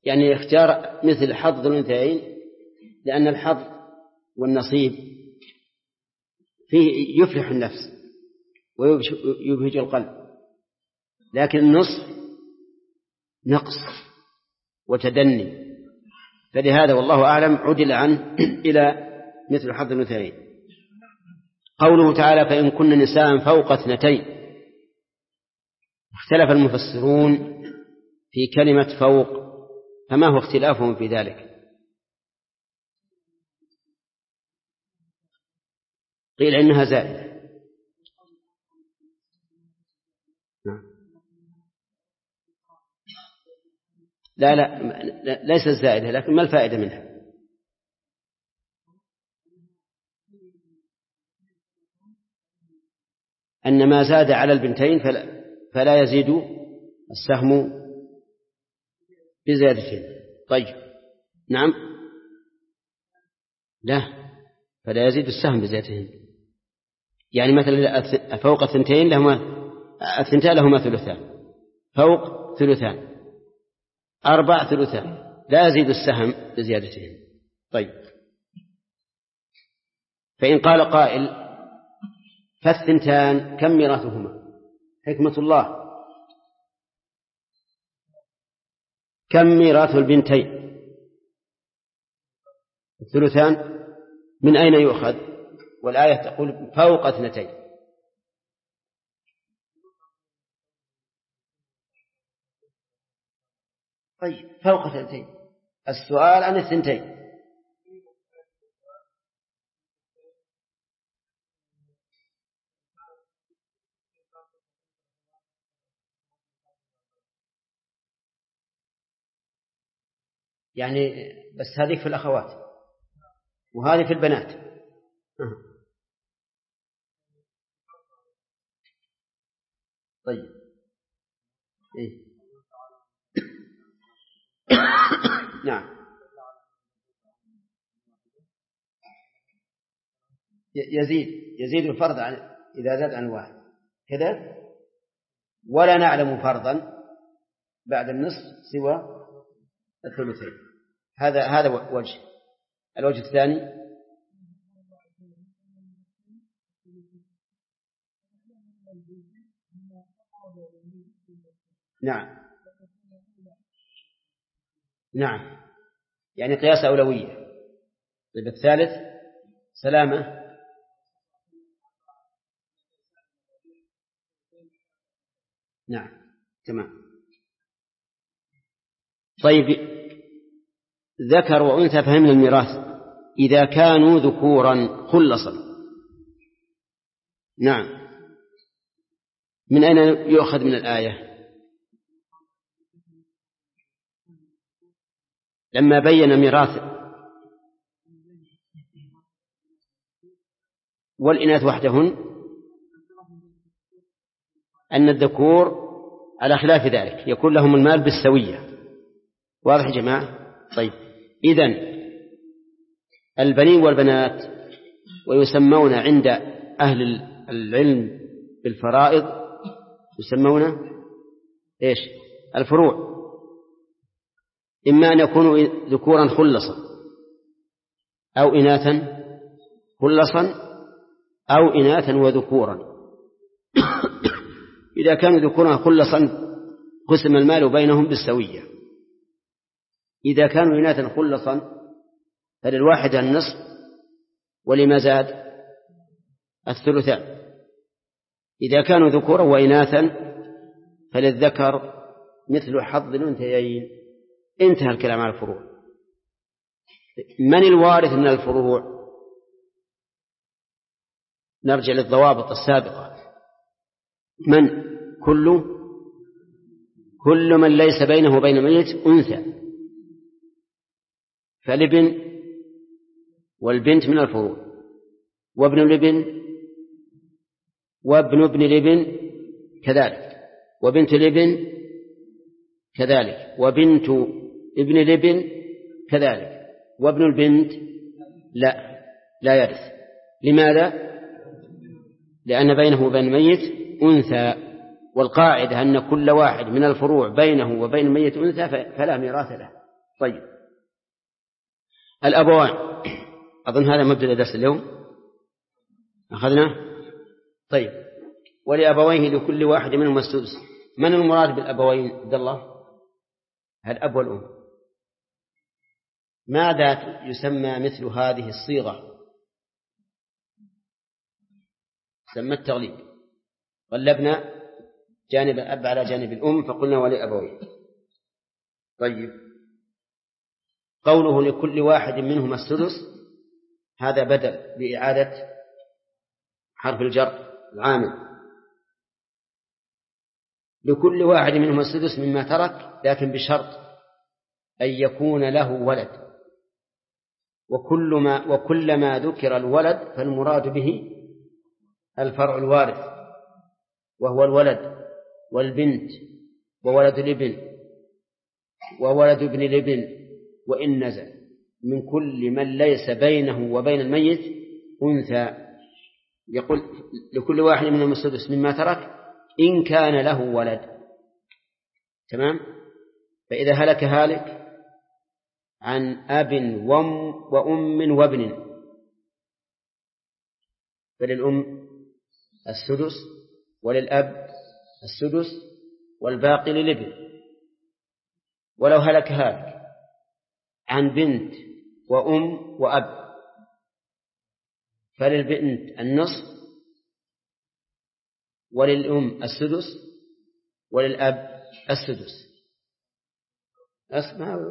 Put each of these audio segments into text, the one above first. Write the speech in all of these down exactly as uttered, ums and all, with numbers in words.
يعني اختيار مثل حظ الأنثيين لأن الحظ والنصيب فيه يفرح النفس ويبهج القلب، لكن النصف نقص وتدني، فلهذا والله أعلم عدل عنه إلى مثل حظ الأنثيين. قوله تعالى فإن كن نساء فوق اثنتين، اختلف المفسرون في كلمة فوق، فما هو اختلافهم في ذلك؟ قيل إنها زائدة. لا لا ليست زائدة، لكن ما الفائدة منها؟ أن ما زاد على البنتين فلا, فلا يزيد السهم بزيادتين. طيب نعم، لا فلا يزيد السهم بزيادتين، يعني مثلا فوق الثنتين لهما الثنتان لهما ثلثان، فوق ثلثان، أربع ثلثان، لا يزيد السهم بزيادتين. طيب فإن قال قائل فالثنتان كم ميراثهما؟ حكمة الله، كم ميراث البنتين؟ الثلثان. من أين يؤخذ؟ والآية تقول فوق اثنتين. طيب فوق اثنتين، السؤال عن الثنتين. يعني بس هذه في الأخوات وهذه في البنات. طيب إيه؟ نعم يزيد يزيد الفرض عن إذا زاد عن واحد كذا، ولا نعلم فرضا بعد النصف سوى الثلثين. هذا هذا وجه. الوجه الثاني نعم نعم يعني قياس أولوية. طيب الثالث سلامة. نعم تمام. طيب ذكر وأنثى فهمنا الميراث إذا كانوا ذكورا خلصا. نعم من أين يؤخذ من الآية؟ لما بين ميراث والإناث وحدهن أن الذكور على خلاف ذلك يكون لهم المال بالسوية. واضح يا جماعة؟ طيب إذن البنين والبنات ويسمون عند أهل العلم بالفرائض يسمون إيش؟ الفروع. إما أن يكونوا ذكورا خلصا أو إناثا خلصا أو إناثا وذكورا. إذا كانوا ذكورا خلصا قسم المال بينهم بالسوية. إذا كانوا إناثا خلصا فللواحد النصف ولما زاد الثلثان. إذا كانوا ذكورا وإناثا فللذكر مثل حظ الأنثيين. انتهى الكلام عن الفروع. من الوارث من الفروع؟ نرجع للضوابط السابقة. من؟ كل كل من ليس بينه وبين الميت أنثى، فالابن والبنت من الفروع، وابن الابن وابن ابن الابن كذلك، وبنت الابن كذلك، وبنت ابن الابن كذلك، وابن البنت لا لا يرث. لماذا؟ لأن بينه وبين الميت أنثى، والقاعدة أن كل واحد من الفروع بينه وبين الميت أنثى فلا ميراث له. طيب الأبوان، أظن هذا مبدأ درس اليوم أخذنا. طيب ولأبويه لكل واحد منهم السدس. من المراد بالأبوين عبد الله؟ الأب والأم. ماذا يسمى مثل هذه الصيغة؟ سمى التغليب، غلبنا جانب الأب على جانب الأم فقلنا ولأبويه. طيب قوله لكل واحد منهم السدس هذا بدل بإعادة حرف الجر العامل. لكل واحد منهم السدس مما ترك، لكن بشرط أن يكون له ولد، وكل ما وكلما ذكر الولد فالمراد به الفرع الوارث، وهو الولد والبنت وولد الابن وولد ابن الابن، وإن نزل من كل من ليس بينه وبين الميت أنثى. يقول لكل واحد منهم السدس مما ترك إن كان له ولد. تمام. فإذا هلك هالك عن أب وأم وابن فللأم السدس وللأب السدس والباقي للابن. ولو هلك هالك عن بنت وأم وأب فللبنت النصف وللأم السدس وللأب السدس. أسمع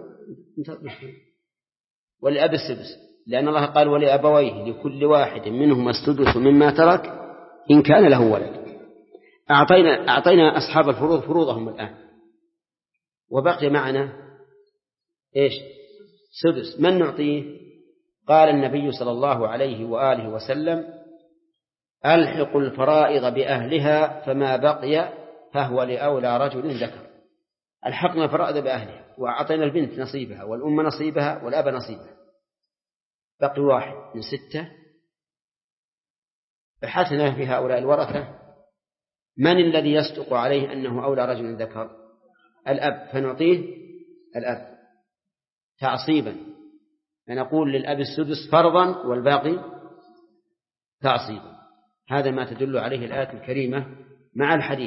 وللأب السدس، لأن الله قال ولأبويه لكل واحد منهم السدس مما ترك إن كان له ولد. أعطينا, أعطينا أصحاب الفروض فروضهم الآن، وبقي معنا إيش؟ سدس. من نعطيه؟ قال النبي صلى الله عليه وآله وسلم ألحق الفرائض بأهلها فما بقي فهو لأولى رجل ذكر. الحقنا الفرائض بأهلها وأعطينا البنت نصيبها والأم نصيبها والأب نصيبها، بقي واحد من ستة. بحثنا في هؤلاء الورثة من الذي يصدق عليه أنه أولى رجل ذكر؟ الأب، فنعطيه الأب تعصيبا، فنقول للأب السدس فرضا والباقي تعصيبا. هذا ما تدل عليه الآية الكريمة مع الحديث.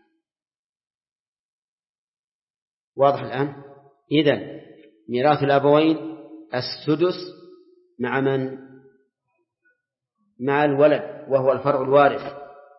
واضح الآن؟ إذن ميراث الأبوين السدس مع من؟ مع الولد وهو الفرع الوارث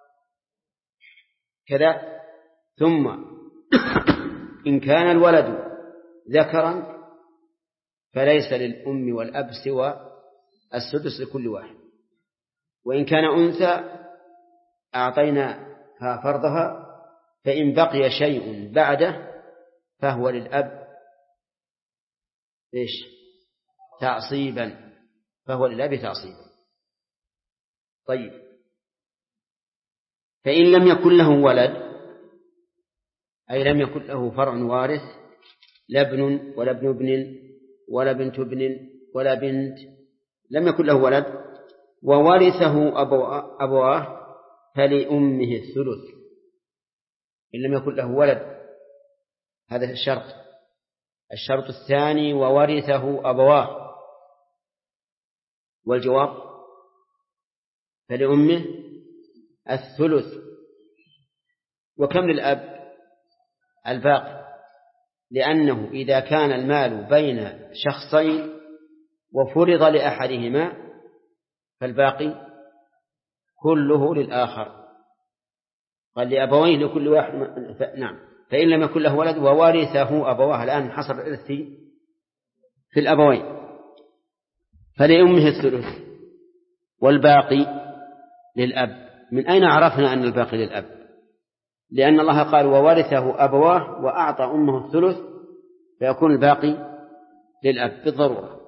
كذا. ثم إن كان الولد ذكرا فليس للأم والأب سوى السدس لكل واحد، وإن كان أنثى أعطيناها فرضها، فإن بقي شيء بعده فهو للأب إيش؟ تعصيبا، فهو للأب تعصيبا. طيب فإن لم يكن له ولد، أي لم يكن له فرع وارث، لا ابن ولا ابن ابن ولا بنت ابن ولا بنت، لم يكن له ولد وورثه أبواه فلأمه الثلث إن لم يكن له ولد. هذا الشرط. الشرط الثاني وورثه أبواه، والجواب فلأمه الثلث. وكم للأب؟ الباقي، لأنه إذا كان المال بين شخصين وفرض لأحدهما فالباقي كله للآخر. قال لأبويه لكل واحد ف... نعم. فإن لم يكن له ولد وورثه أبواه، الآن حصر الإرث في الأبوين، فلأمه الثلث والباقي للأب. من أين عرفنا أن الباقي للأب؟ لأن الله قال وورثه أبواه وأعطى أمه الثلث، فيكون الباقي للأب بالضرورة.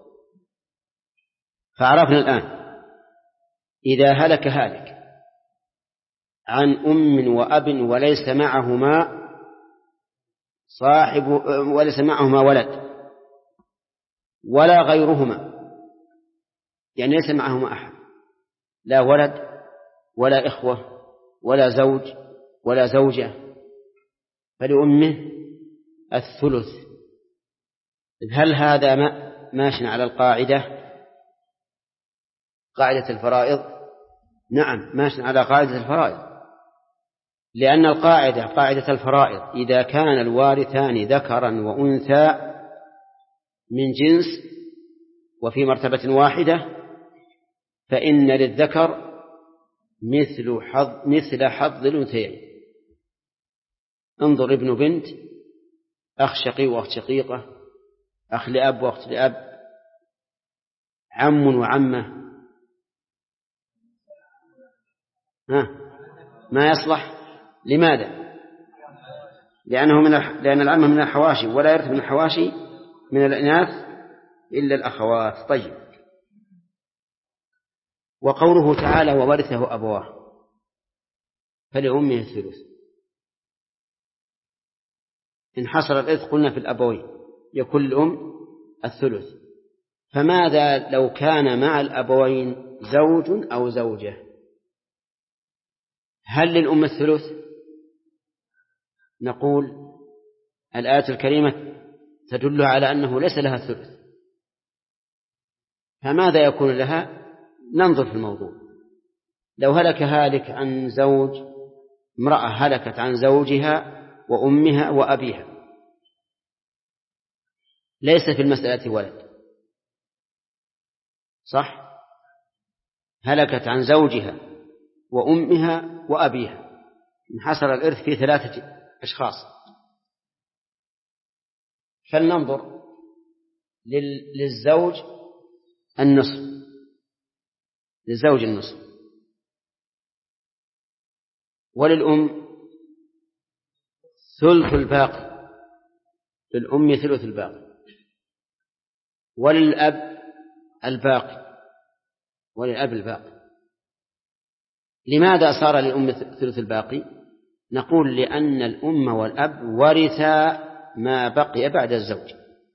فعرفنا الآن إذا هلك هالك عن أم وأب وليس معهما صاحب وليس معهما ولد ولا غيرهما، يعني ليس معهما أحد، لا ولد ولا إخوة ولا زوج ولا زوجة، فلأمه الثلث هل هذا ماشي على القاعدة قاعدة الفرائض؟ نعم ماشي على قاعدة الفرائض، لأن القاعدة قاعدة الفرائض إذا كان الوارثان ذكرا وأنثى من جنس وفي مرتبة واحدة فإن للذكر مثل حظ مثل حظ الأنثيين. انظر ابن بنت، أخ شقي وأخت شقيقة، أخ لأب وأخت لأب، عم وعمة، ها ما يصلح. لماذا؟ لأنه من الح... لأن العمة من الحواشي ولا يرث من الحواشي من الإناث إلا الأخوات. طيب، وقوله تعالى وورثه أبواه فلأمه الثلث، إن حصل الإرث قلنا في الأبوين يكون الأم الثلث، فماذا لو كان مع الأبوين زوج أو زوجة؟ هل للأم الثلث؟ نقول الآية الكريمة تدل على أنه ليس لها الثلث، فماذا يكون لها؟ ننظر في الموضوع. لو هلك هالك عن زوج، امرأة هلكت عن زوجها وأمها وأبيها، ليس في المسألة ولد، صح؟ هلكت عن زوجها وأمها وأبيها، انحصر الإرث في ثلاثة أشخاص. فلننظر للزوج النصف، للزوج النصف، وللأم ثلث الباقي، للأم ثلث الباقي، وللأب الباقي، وللأب الباقي. لماذا صار للأم ثلث الباقي؟ نقول لأن الأم والأب ورثا ما بقي بعد الزوج،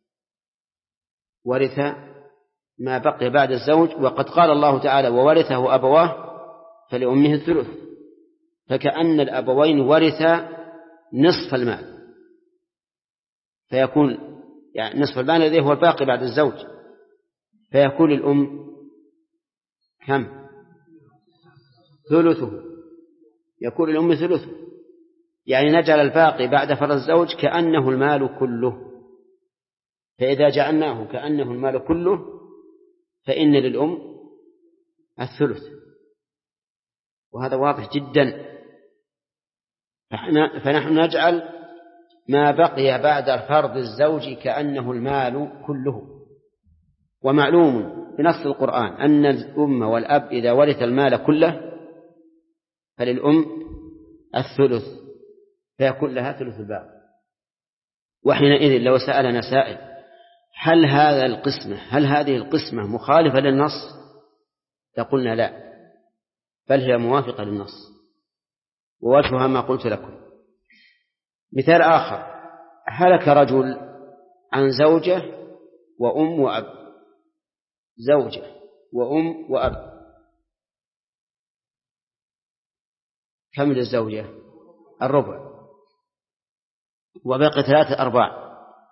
ورثا ما بقي بعد الزوج، وقد قال الله تعالى وورثه أبواه فلأمه الثلث، فكأن الأبوين ورثا نصف المال، فيكون يعني نصف المال الذي هو الباقي بعد الزوج، فيكون الأم كم؟ ثلثه، يكون الأم ثلثه، يعني نجعل الباقي بعد فرض الزوج كأنه المال كله. فإذا جعلناه كأنه المال كله فإن للأم الثلث، وهذا واضح جدا. فنحن نجعل ما بقي بعد فرض الزوج كأنه المال كله. ومعلوم بنص القرآن أن الأم والأب إذا ورث المال كله فللأم الثلث، فيكون لها ثلث الباقي. وحينئذ لو سألنا سائل هل هذا القسمة هل هذه القسمة مخالفة للنص؟ لقلنا لا، بل هي موافقة للنص، ووجهها ما قلت لكم. مثال آخر، هلك رجل عن زوجة وأم وأب، زوجة وأم وأب، كم للزوجة؟ الربع، وبقي ثلاثة أرباع،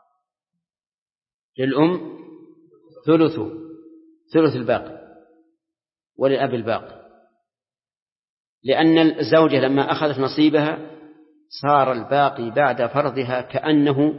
للأم ثلثه ثلث الباقي، وللأب الباقي، لأن الزوجة لما أخذت نصيبها صار الباقي بعد فرضها كأنه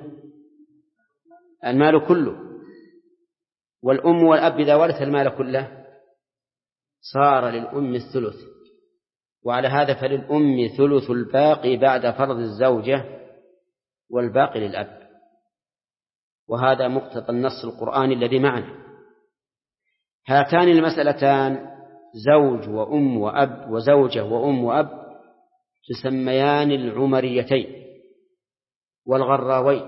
المال كله. والأم والأب إذا ورث المال كله صار للأم الثلث، وعلى هذا فللأم ثلث الباقي بعد فرض الزوجة والباقي للأب. وهذا مقتضى النص القرآني الذي معنا. هاتان المسألتان زوج وأم وأب وزوجة وأم وأب تسميان العمريتين والغراوين.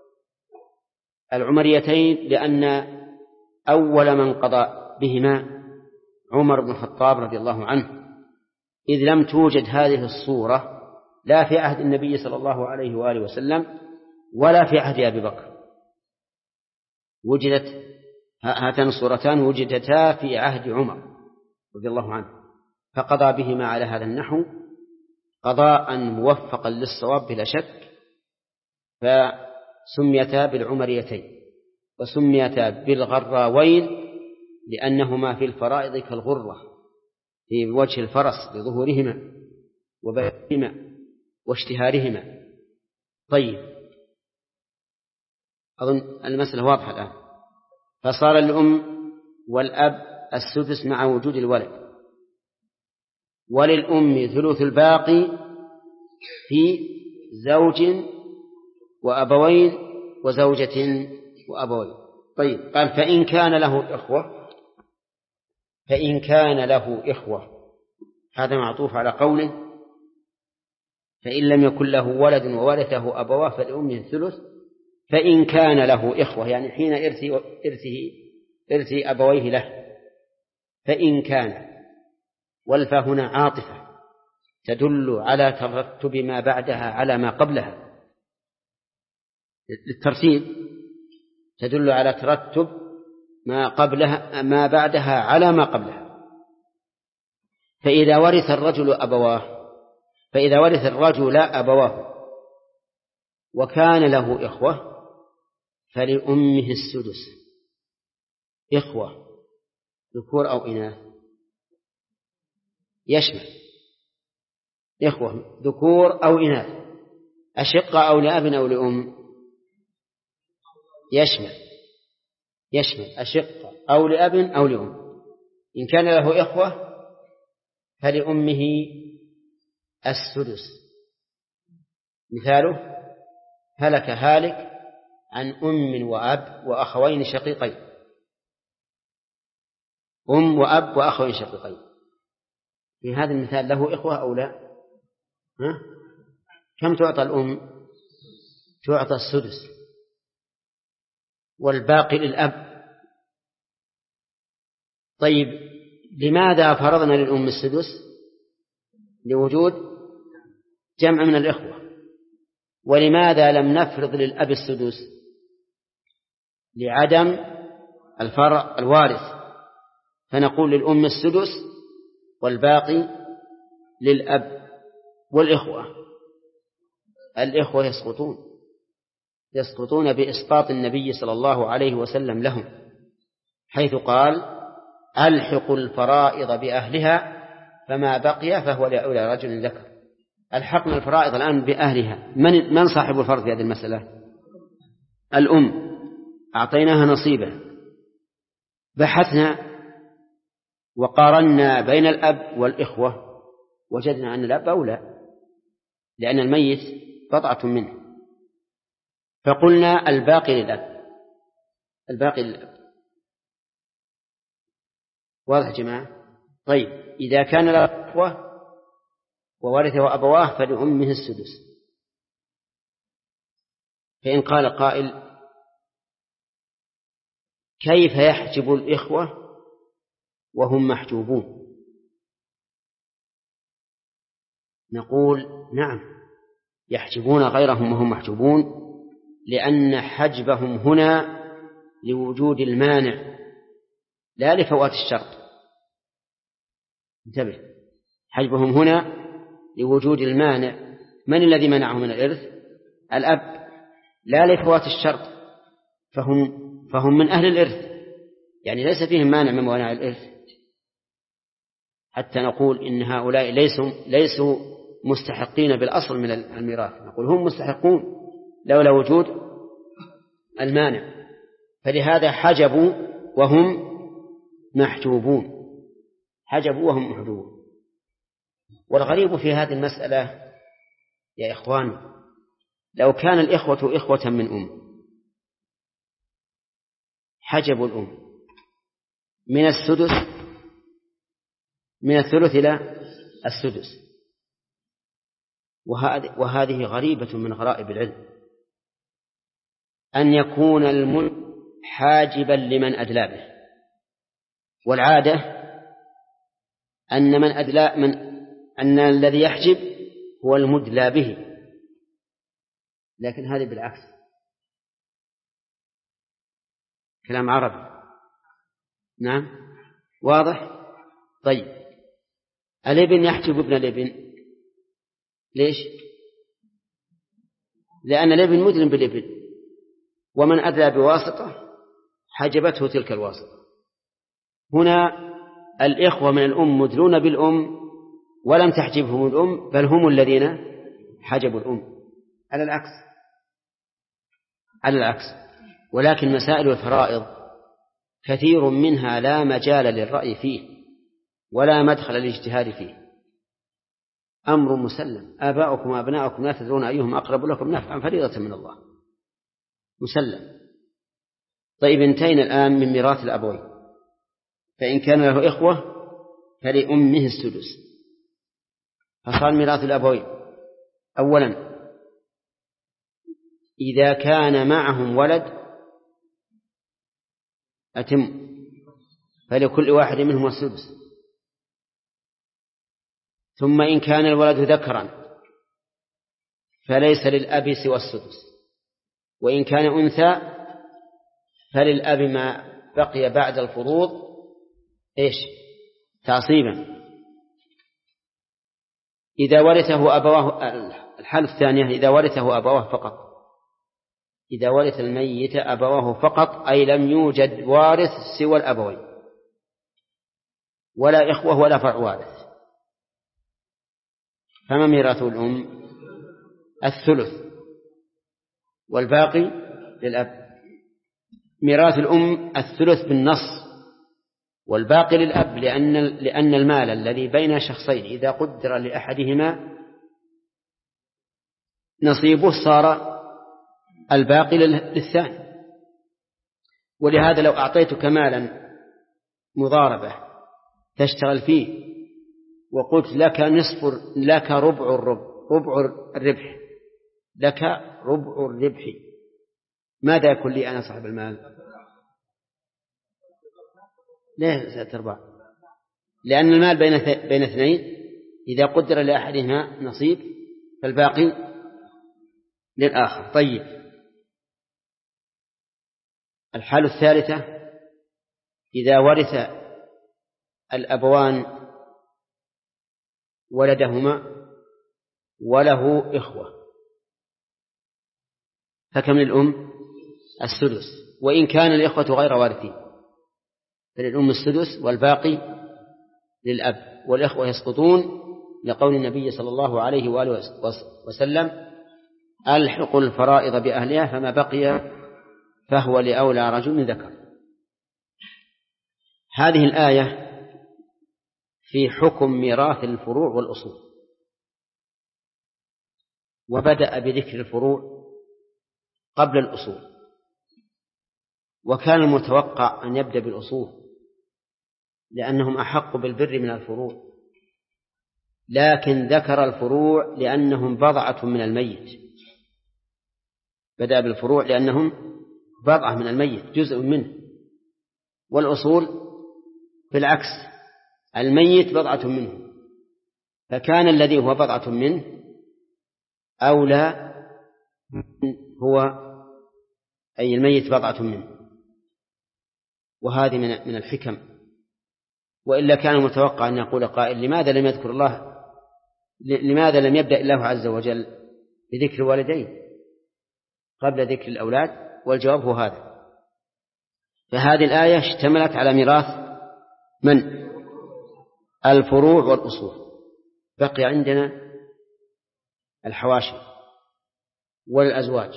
العمريتين لأن أول من قضى بهما عمر بن الخطاب رضي الله عنه، إذ لم توجد هذه الصورة لا في عهد النبي صلى الله عليه وآله وسلم ولا في عهد أبي بكر. وجدت هاتان الصورتان وجدتا في عهد عمر رضي الله عنه، فقضى بهما على هذا النحو قضاء موفقا للصواب بلا شك، فسميتا بالعمريتين. وسميتا بالغراوين لأنهما في الفرائض كالغرة في وجه الفرس لظهورهما وبيانهما واشتهارهما. طيب، أظن المسألة واضحة الآن. فصار الأم والأب السدس مع وجود الولد، وللأم ثلث الباقي في زوج وأبوين وزوجة وأبوين. طيب، قال فإن كان له إخوة فإن كان له إخوة هذا معطوف على قوله فإن لم يكن له ولد وورثه أبواه فلأمه الثلث. فإن كان له إخوة يعني حين إرثه إرثه إرث أبويه له. فإن كان، والفاء هنا عاطفة تدل على ترتب ما بعدها على ما قبلها، للترتيب تدل على ترتب ما قبلها ما بعدها على ما قبلها. فإذا ورث الرجل أبواه فإذا ورث الرجل أبواه وكان له إخوة فلأمه السدس. إخوة ذكور أو إناث؟ يشمل إخوة ذكور أو إناث، أشقة أو لأب أو لأم؟ يشمل يشمل أشقة أو لأب أو لأم. إن كان له إخوة فلأمه السدس. مثاله هلك هالك عن أم وأب وأخوين شقيقين. أم وأب وأخوين شقيقين، في هذا المثال له إخوة أو لا؟ ها؟ كم تعطى الأم؟ تعطى السدس، والباقي للأب. طيب، لماذا فرضنا للأم السدس؟ لوجود جمع من الإخوة. ولماذا لم نفرض للأب السدس؟ لعدم الفرع الوارث، فنقول للأم السدس والباقي للأب. والإخوة الإخوة يسقطون يسقطون بإسقاط النبي صلى الله عليه وسلم لهم، حيث قال ألحقوا الفرائض بأهلها فما بقي فهو لأولى رجل ذكر. ألحقنا الفرائض الآن بأهلها. من من صاحب الفرض في هذه المسألة؟ الأم، أعطيناها نصيبه. بحثنا وقارنا بين الأب والإخوة وجدنا أن الأب أولى لأن الميت بضعة منه، فقلنا الباقي للأب الباقي للأب. واضح يا جماعة؟ طيب، إذا كان له إخوة وورثه أبواه فلأمه السدس. فإن قال قائل كيف يحجب الإخوة وهم محجوبون؟ نقول نعم، يحجبون غيرهم وهم محجوبون، لأن حجبهم هنا لوجود المانع لا لفوات الشرط. انتبه، حجبهم هنا لوجود المانع. من الذي منعهم من الإرث؟ الأب، لا لفوات الشرط، فهم فهم من أهل الإرث، يعني ليس فيهم مانع من موانع الإرث حتى نقول إن هؤلاء ليسوا ليسوا مستحقين بالأصل من الميراث. نقول هم مستحقون لولا وجود المانع، فلهذا حجبوا وهم محجوبون حجبوا وهم محجوبون. والغريب في هذه المسألة يا إخوان، لو كان الإخوة إخوة من أم حجبوا الأم من السدس من الثلث إلى السدس، وهذه غريبة من غرائب العلم، أن يكون الملك حاجبا لمن أدلى به. والعادة أن من أدلى من أن الذي يحجب هو المدلى به، لكن هذه بالعكس، كلام عربي. نعم، واضح. طيب، الابن يحجب ابن الابن، ليش؟ لأن الابن مدلم بالابن، ومن أدلى بواسطة حجبته تلك الواسطة. هنا الإخوة من الأم مدلون بالأم ولم تحجبهم الأم، بل هم الذين حجبوا الأم، على العكس على العكس. ولكن مسائل الفرائض كثير منها لا مجال للرأي فيه ولا مدخل للاجتهاد فيه، أمر مسلم. آباؤكم وأبناؤكم لا تدرون أيهم أقرب لكم نفعا فريضة من الله، مسلم. طيب انتهينا الآن من ميراث الأبوين، فإن كان له إخوة فلأمه السدس. فصار ميراث الأبوين أولا إذا كان معهم ولد أتم، فلكل واحد منهم السدس. ثم إن كان الولد ذكرا فليس للأب سوى السدس، وإن كان أنثى فللأب ما بقي بعد الفروض إيش؟ تعصيبا. إذا ورثه أبواه، الحالة الثانية إذا ورثه أبواه فقط، إذا ورث الميت أبواه فقط، أي لم يوجد وارث سوى الأبوين ولا إخوة ولا فرع وارث، فما ميراث الأم؟ الثلث، والباقي للأب. ميراث الأم الثلث بالنص، والباقي للأب، لأن لأن المال الذي بين شخصين إذا قدر لأحدهما نصيبه صار الباقي للثاني. ولهذا لو أعطيتك مالا مضاربة تشتغل فيه وقلت لك نصف لك ربع الربع ربع الربح لك ربع الربح، ماذا يكون لي أنا صاحب المال؟ ليه تربع؟ لأن المال بين بين اثنين، إذا قدر لأحدهما نصيب فالباقي للآخر. طيب، الحالة الثالثة إذا ورث الأبوان ولدهما وله إخوة، فكم للأم؟ السدس، وإن كان الإخوة غير وارثين فللأم السدس والباقي للأب، والإخوة يسقطون لقول النبي صلى الله عليه وآله وسلم: ألحق الفرائض بأهلها فما بقي فهو لأولى رجل ذكر. هذه الآية في حكم ميراث الفروع والأصول، وبدأ بذكر الفروع قبل الأصول، وكان المتوقع أن يبدأ بالأصول لأنهم أحق بالبر من الفروع، لكن ذكر الفروع لأنهم بضعة من الميت. بدأ بالفروع لأنهم بضعة من الميت، جزء منه، والأصول بالعكس، الميت بضعة منه، فكان الذي هو بضعة منه أولى هو أي الميت بضعة منه. وهذه من الحكم، وإلا كان متوقع أن يقول قائل: لماذا لم يذكر الله لماذا لم يبدأ الله عز وجل بذكر الوالدين قبل ذكر الأولاد؟ والجواب هو هذا. فهذه الآية اشتملت على ميراث من؟ الفروع والأصول. بقي عندنا الحواشي والأزواج.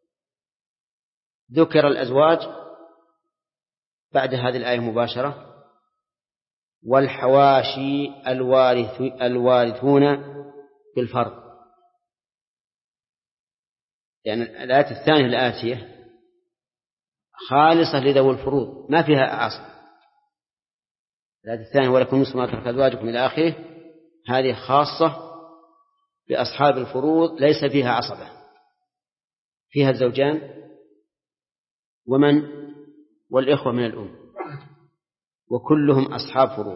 ذكر الأزواج بعد هذه الآية مباشرة، والحواشي الوارث الوارثون بالفرض، يعني الآية الثانية الآتية خالصة لذوي الفروض ما فيها عصب. الآية الثانية: ولكم نصف ما ترك أزواجكم إلى آخره، هذه خاصة بأصحاب الفروض ليس فيها عصبة، فيها الزوجان ومن والإخوة من الأم، وكلهم أصحاب فروض.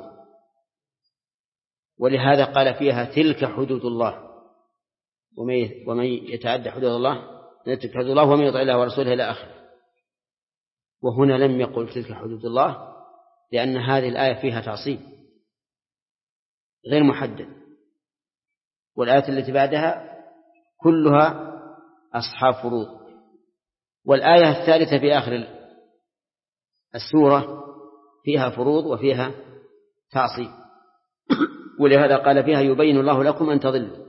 ولهذا قال فيها: تلك حدود الله ومن يتعدى حدود الله تلك حدود الله ومن يطع الله ورسوله إلى آخره. وهنا لم يقل تلك حدود الله، لأن هذه الآية فيها تعصيب غير محدد، والآية التي بعدها كلها أصحاب فروض. والآية الثالثة في آخر السورة فيها فروض وفيها تعصيب، ولهذا قال فيها يبين الله لكم أن تضلوا.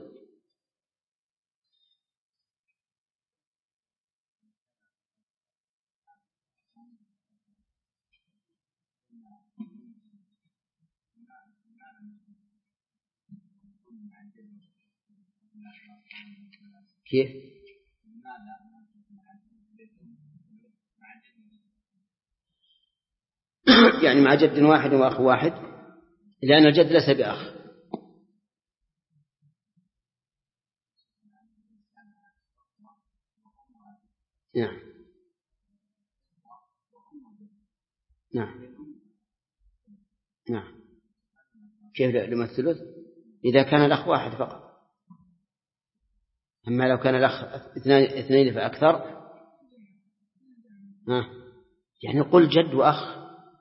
كيف؟ يعني مع جد واحد وأخ واحد، لأن الجد ليس بأخ. نعم نعم نعم. كيف لما الثلث؟ إذا كان الأخ واحد فقط، أما لو كان الأخ اثنين فأكثر. ها. يعني قل جد وأخ،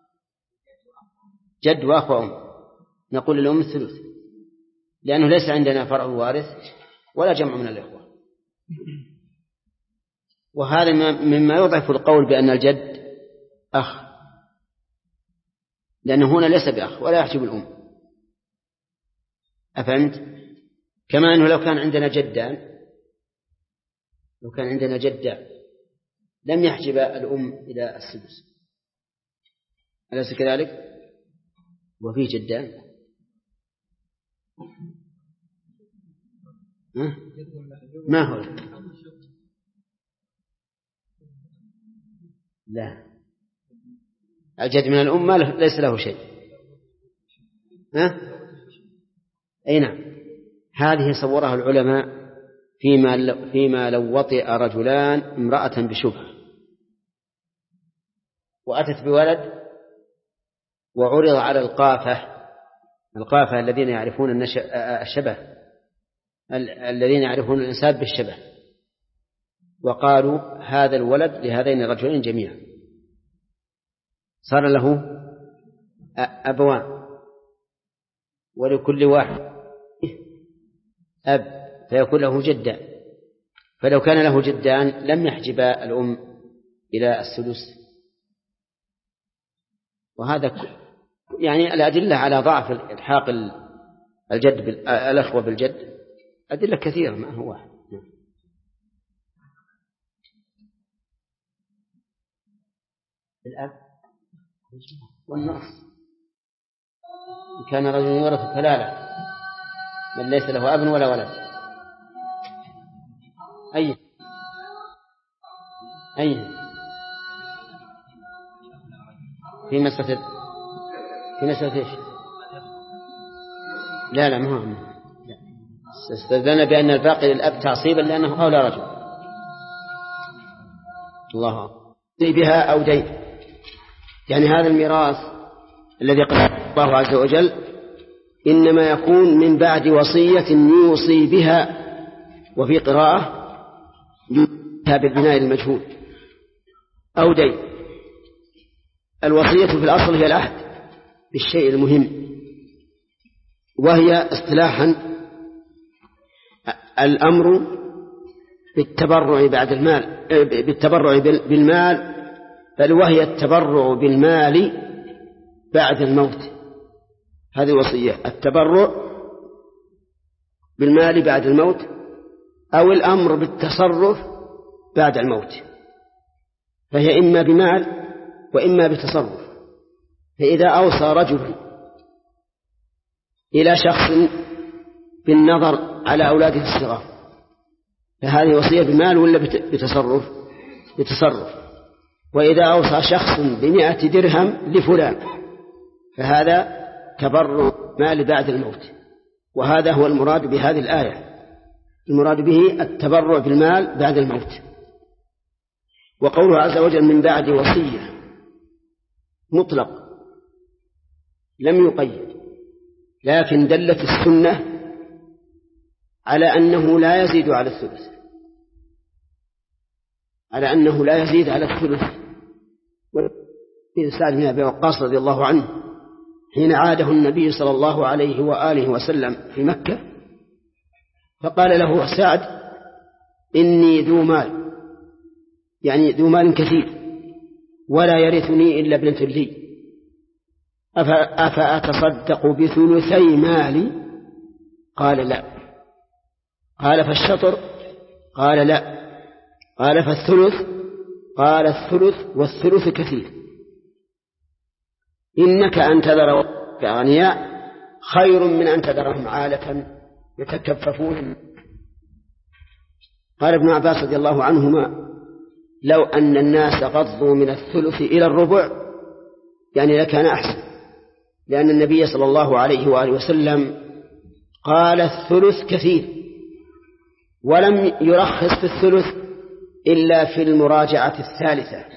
جد وأخ وأم، نقول للأم الثلث، لأنه ليس عندنا فرع وارث ولا جمع من الإخوة. وهذا مما يضعف القول بأن الجد أخ، لأنه هنا ليس بأخ ولا يحجب الأم. أفهمت؟ كما أنه لو كان عندنا جدان، لو كان عندنا جدان لم يحجب الأم إلى السدس، أليس كذلك؟ وفيه جدان. ما هو؟ لا، الجد من الأم ليس له شيء. ها؟ أي نعم. هذه صورها العلماء فيما فيما لو وطئ رجلان امرأة بشبهة وأتت بولد وعرض على القافة، القافة الذين يعرفون الشبه، الذين يعرفون الإنساب بالشبه، وقالوا هذا الولد لهذين الرجلين جميعا، صار له أبوان ولكل واحد أب، فيكون له جدان. فلو كان له جدان لم يحجب الأم إلى السدس. وهذا يعني الأدلة على ضعف الحاق الجد الأخوة بالجد أدلة كثيرة، ما هو واحد. الأب والنص، إن كان رجل يورث كلالة من ليس له أب ولا ولد. أي أي في مسألة في مسألة إيش؟ لا لا ما هو، استدلنا بأن الباقي للأب تعصيبا لأنه أولى رجل. الله بها أو دين، يعني هذا الميراث الذي قال الله عز وجل إنما يكون من بعد وصية يوصي بها، وفي قراءة يوصيها بالبناء المجهول أو دين. الوصية في الأصل هي العهد بالشيء المهم، وهي اصطلاحا الأمر بالتبرع بعد المال، بالتبرع بالمال، بل وهي التبرع بالمال بعد الموت. هذه وصية، التبرع بالمال بعد الموت، أو الأمر بالتصرف بعد الموت، فهي إما بمال وإما بتصرف. فإذا أوصى رجل إلى شخص بالنظر على أولاده الصغار فهذه وصية بمال ولا بتصرف؟ بتصرف. وإذا أوصى شخص بمئة درهم لفلان فهذا تبرع مال بعد الموت، وهذا هو المراد بهذه الآية، المراد به التبرع بالمال بعد الموت. وقوله عز وجل من بعد وصية مطلق لم يقيد، لكن دلت السنة على أنه لا يزيد على الثلث، على أنه لا يزيد على الثلث. في سعد بن أبي وقاص رضي الله عنه حين عاده النبي صلى الله عليه وآله وسلم في مكة، فقال له سعد إني ذو مال، يعني ذو مال كثير، ولا يرثني إلا ابنة لي، أفأتصدق بثلثي مالي؟ قال لا. قال فالشطر؟ قال لا. قال فالثلث؟ قال الثلث والثلث كثير. إنك أن تذر أغنياء خير من أن تذرهم عالة يتكففون. قال ابن عباس رضي الله عنهما لو أن الناس غضوا من الثلث إلى الربع يعني لكان أحسن، لأن النبي صلى الله عليه وآله وسلم قال الثلث كثير، ولم يرخص في الثلث إلا في المراجعة الثالثة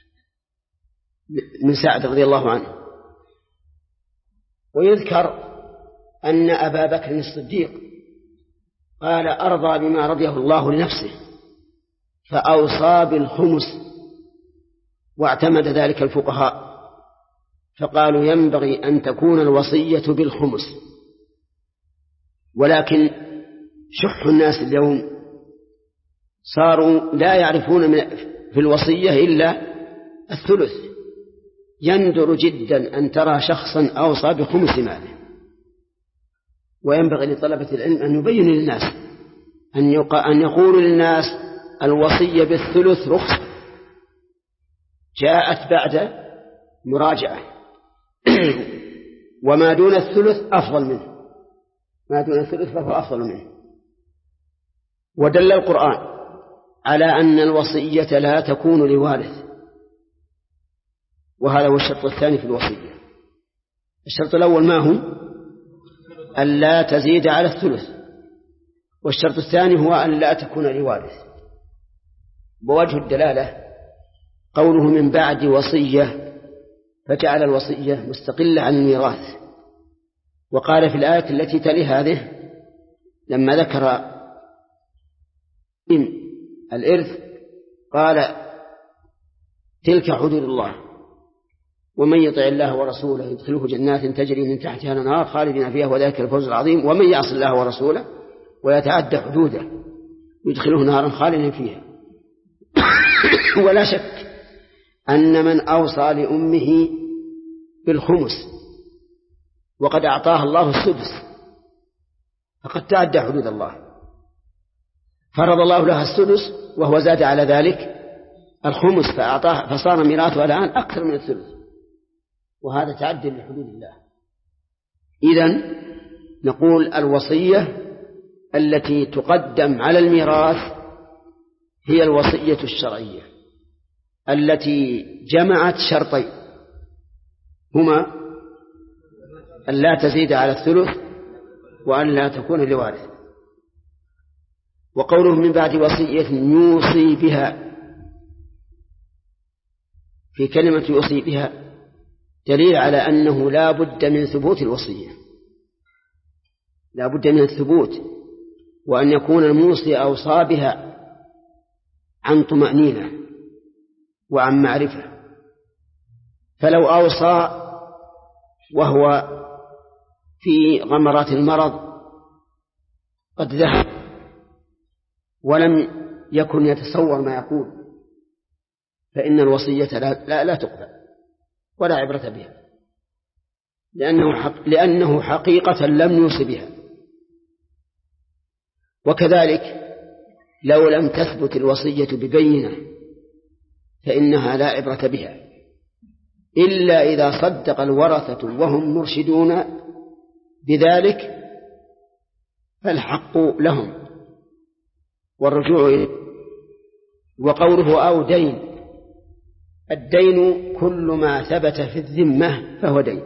من سعد رضي الله عنه. ويذكر أن أبا بكر الصديق قال أرضى بما رضيه الله لنفسه فأوصى بالخمس، واعتمد ذلك الفقهاء فقالوا ينبغي أن تكون الوصية بالخمس. ولكن شح الناس اليوم صاروا لا يعرفون في الوصية إلا الثلث. يندر جدا أن ترى شخصا أوصى بخمس ماله، وينبغي لطلبة العلم أن يبين للناس أن يقولوا للناس الوصية بالثلث رخصة جاءت بعد مراجعة، وما دون الثلث أفضل منه، ما دون الثلث فهو أفضل منه. ودل القرآن على أن الوصية لا تكون لوارث، وهذا هو الشرط الثاني في الوصية. الشرط الأول ما هو؟ ألا تزيد على الثلث، والشرط الثاني هو أن لا تكون لوارث. بوجه الدلالة قوله من بعد وصية، فجعل الوصية مستقلة عن الميراث. وقال في الآية التي تلي هذه لما ذكر الإرث قال تلك حدود الله ومن يطع الله ورسوله يدخله جنات تجري من تحتها الأنهار خالدين فيها وذلك الفوز العظيم، ومن يعص الله ورسوله ويتعدى حدوده يدخله نارا خالدين فيها. ولا شك أن من أوصى لأمه بالخمس وقد أعطاها الله السدس فقد تعدى حدود الله، فرض الله لها السدس وهو زاد على ذلك الخمس فأعطاه فصار ميراثها الآن أكثر من الثلث، وهذا تعدي لحدود الله. إذن نقول الوصية التي تقدم على الميراث هي الوصية الشرعية التي جمعت شرطين هما أن لا تزيد على الثلث وأن لا تكون لوارث. وقوله من بعد وصية يوصي بها في كلمة يوصي بها دليل على أنه لا بد من ثبوت الوصية، لا بد من الثبوت، وأن يكون الموصي أوصى بها عن طمأنينة وعن معرفة. فلو أوصى وهو في غمرات المرض قد ذهب ولم يكن يتصور ما يقول فإن الوصية لا, لا, لا تقبل ولا عبرة بها، لأنه, حق لأنه حقيقة لم يوصي بها. وكذلك لو لم تثبت الوصية ببينة فإنها لا عبرة بها إلا إذا صدق الورثة وهم مرشدون بذلك فالحق لهم والرجوع إليه. وقوله أو دين، الدين كل ما ثبت في الذمة فهو دين،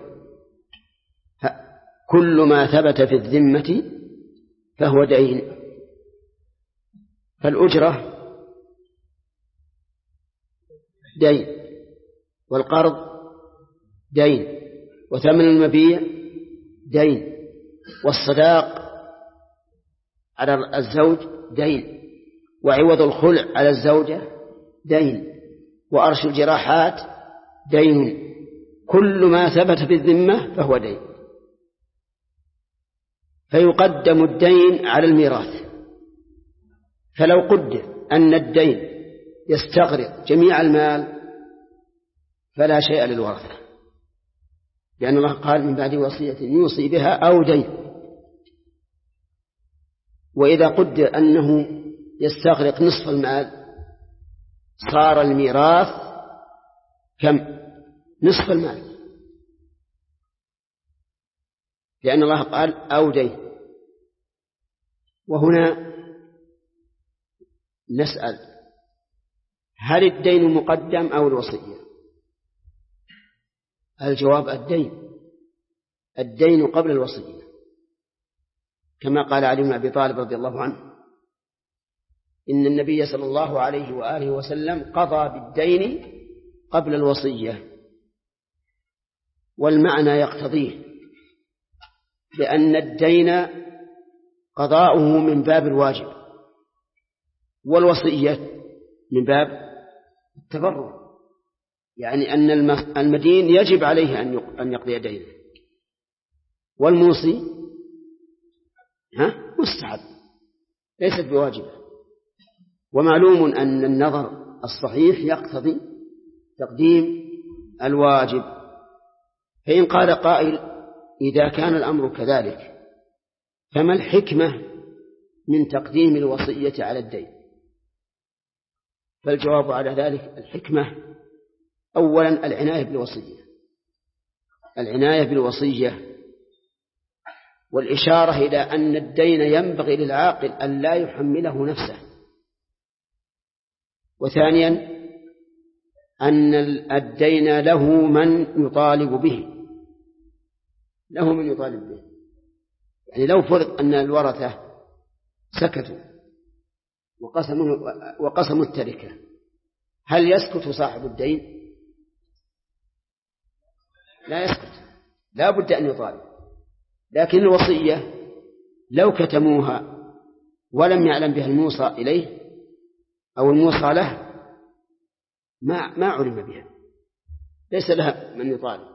كل ما ثبت في الذمة فهو دين. فالأجرة دين، والقرض دين، وثمن المبيع دين، والصداق على الزوج دين، وعوض الخلع على الزوجة دين، وأرش الجراحات دين. كل ما ثبت في الذمة فهو دين، فيقدم الدين على الميراث. فلو قدر أن الدين يستغرق جميع المال فلا شيء للورثة، لأن الله قال من بعد وصية يوصي بها أو دين. وإذا قدر أنه يستغرق نصف المال صار الميراث كم؟ نصف المال، لأن الله قال أو دين. وهنا نسأل: هل الدين مقدم أو الوصية؟ الجواب: الدين. الدين قبل الوصية، كما قال علي بن أبي طالب رضي الله عنه: إن النبي صلى الله عليه وآله وسلم قضى بالدين قبل الوصية. والمعنى يقتضيه، لأن الدين قضاؤه من باب الواجب، والوصية من باب التبرع، يعني أن المدين يجب عليه أن يقضي دينه، والموصي ها مستحب ليست بواجبة. ومعلوم أن النظر الصحيح يقتضي تقديم الواجب. فإن قال قائل: إذا كان الأمر كذلك فما الحكمة من تقديم الوصية على الدين؟ فالجواب على ذلك: الحكمة أولا العناية بالوصية، العناية بالوصية والإشارة إلى أن الدين ينبغي للعاقل أن لا يحمله نفسه. وثانيا أن الدين له من يطالب به، له من يطالب به. يعني لو فرض أن الورثة سكتوا وقسموا, وقسموا التركة، هل يسكت صاحب الدين؟ لا يسكت، لا بد أن يطالب. لكن الوصية لو كتموها ولم يعلم بها الموصى إليه أو الموصى له ما ما علم بها، ليس لها من يطالب.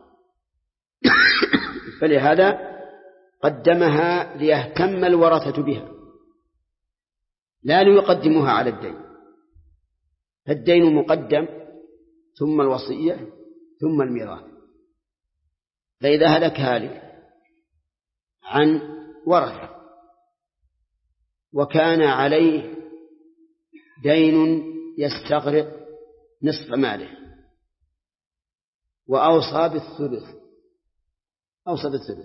فلهذا قدمها ليهتم الورثة بها، لا ليقدموها على الدين. فالدين مقدم، ثم الوصية، ثم الميراث. فإذا هلك هالك عن ورثة وكان عليه دين يستغرق نصف ماله وأوصى بالثلث، أوصى بالثلث،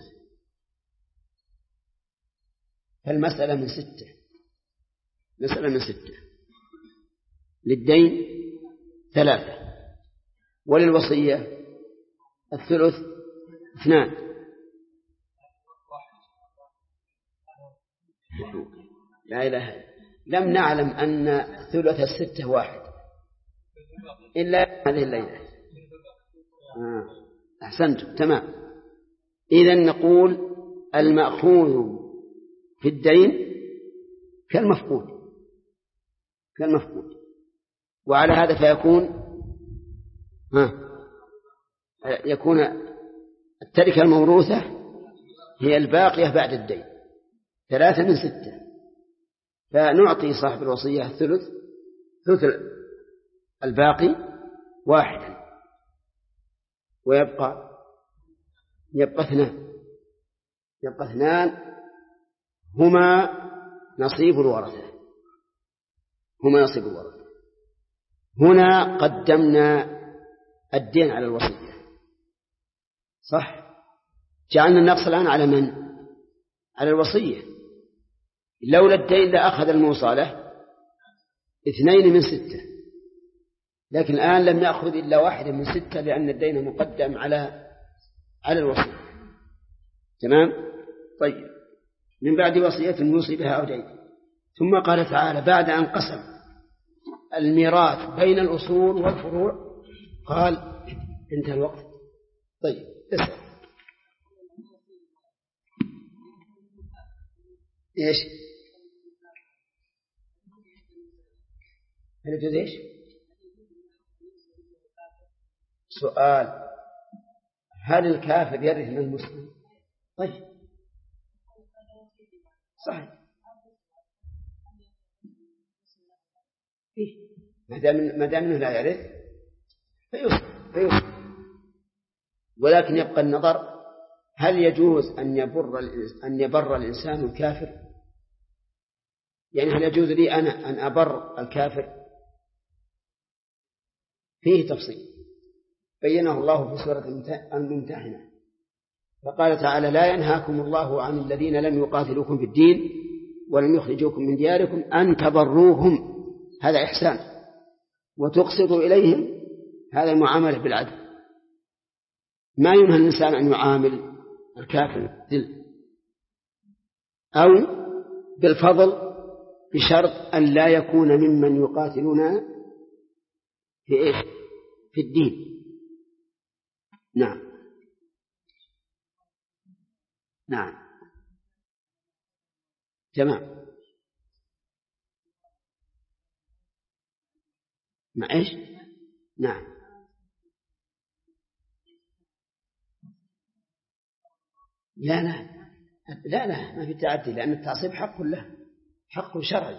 فالمسألة من ستة، مسألة من ستة. للدين ثلاثة، وللوصية الثلث اثنان. لا إله، لم نعلم أن ثلث الستة واحد إلا هذه الليلة. آه. أحسنتم، تمام. إذن نقول المأخوذ في الدين كالمفقود، كالمفقود. وعلى هذا فيكون ها يكون التركة الموروثة هي الباقية بعد الدين، ثلاثة من ستة. فنعطي صاحب الوصية الثلث، ثلث الباقي واحدا، ويبقى يبقى اثنان، يبقى اثنان هما نصيب الورثة، هما نصيب الورثة. هنا قدمنا الدين على الوصية، صح؟ جعلنا النقص الآن على من؟ على الوصية. لولا الدين لأخذ الموصى له اثنين من ستة، لكن الآن لم نأخذ إلا واحد من ستة، لأن الدين مقدم على على الوصية. تمام؟ طيب، من بعد وصية يوصي بها أو دين. ثم قال تعالى بعد أن قسم الميراث بين الأصول والفروع قال: انتهى الوقت. طيب، اسأل. إيش؟ هل يجوز إيش؟ سؤال: هل الكافر يرث من المسلم؟ طيب، صحيح. إيه؟ ما دام ما دام لا يرث فيوصل فيوصل ولكن يبقى النظر هل يجوز أن يبر أن يبر الإنسان الكافر؟ يعني هل يجوز لي أنا أن أبر الكافر؟ فيه تفصيل بينه الله في سورة الممتحنة، فقال تعالى: لا ينهاكم الله عن الذين لم يقاتلوكم في الدين ولم يخرجوكم من دياركم أن تبروهم، هذا إحسان، وتقسطوا إليهم، هذا المعاملة بالعدل. ما ينهى الإنسان أن يعامل الكافر ذل أو بالفضل بشرط أن لا يكون ممن يقاتلون في إيش؟ في الدين. نعم نعم تمام. مع إيش؟ نعم. لا لا لا لا ما في تعدي، لأن التعصيب حق له، حق شرعي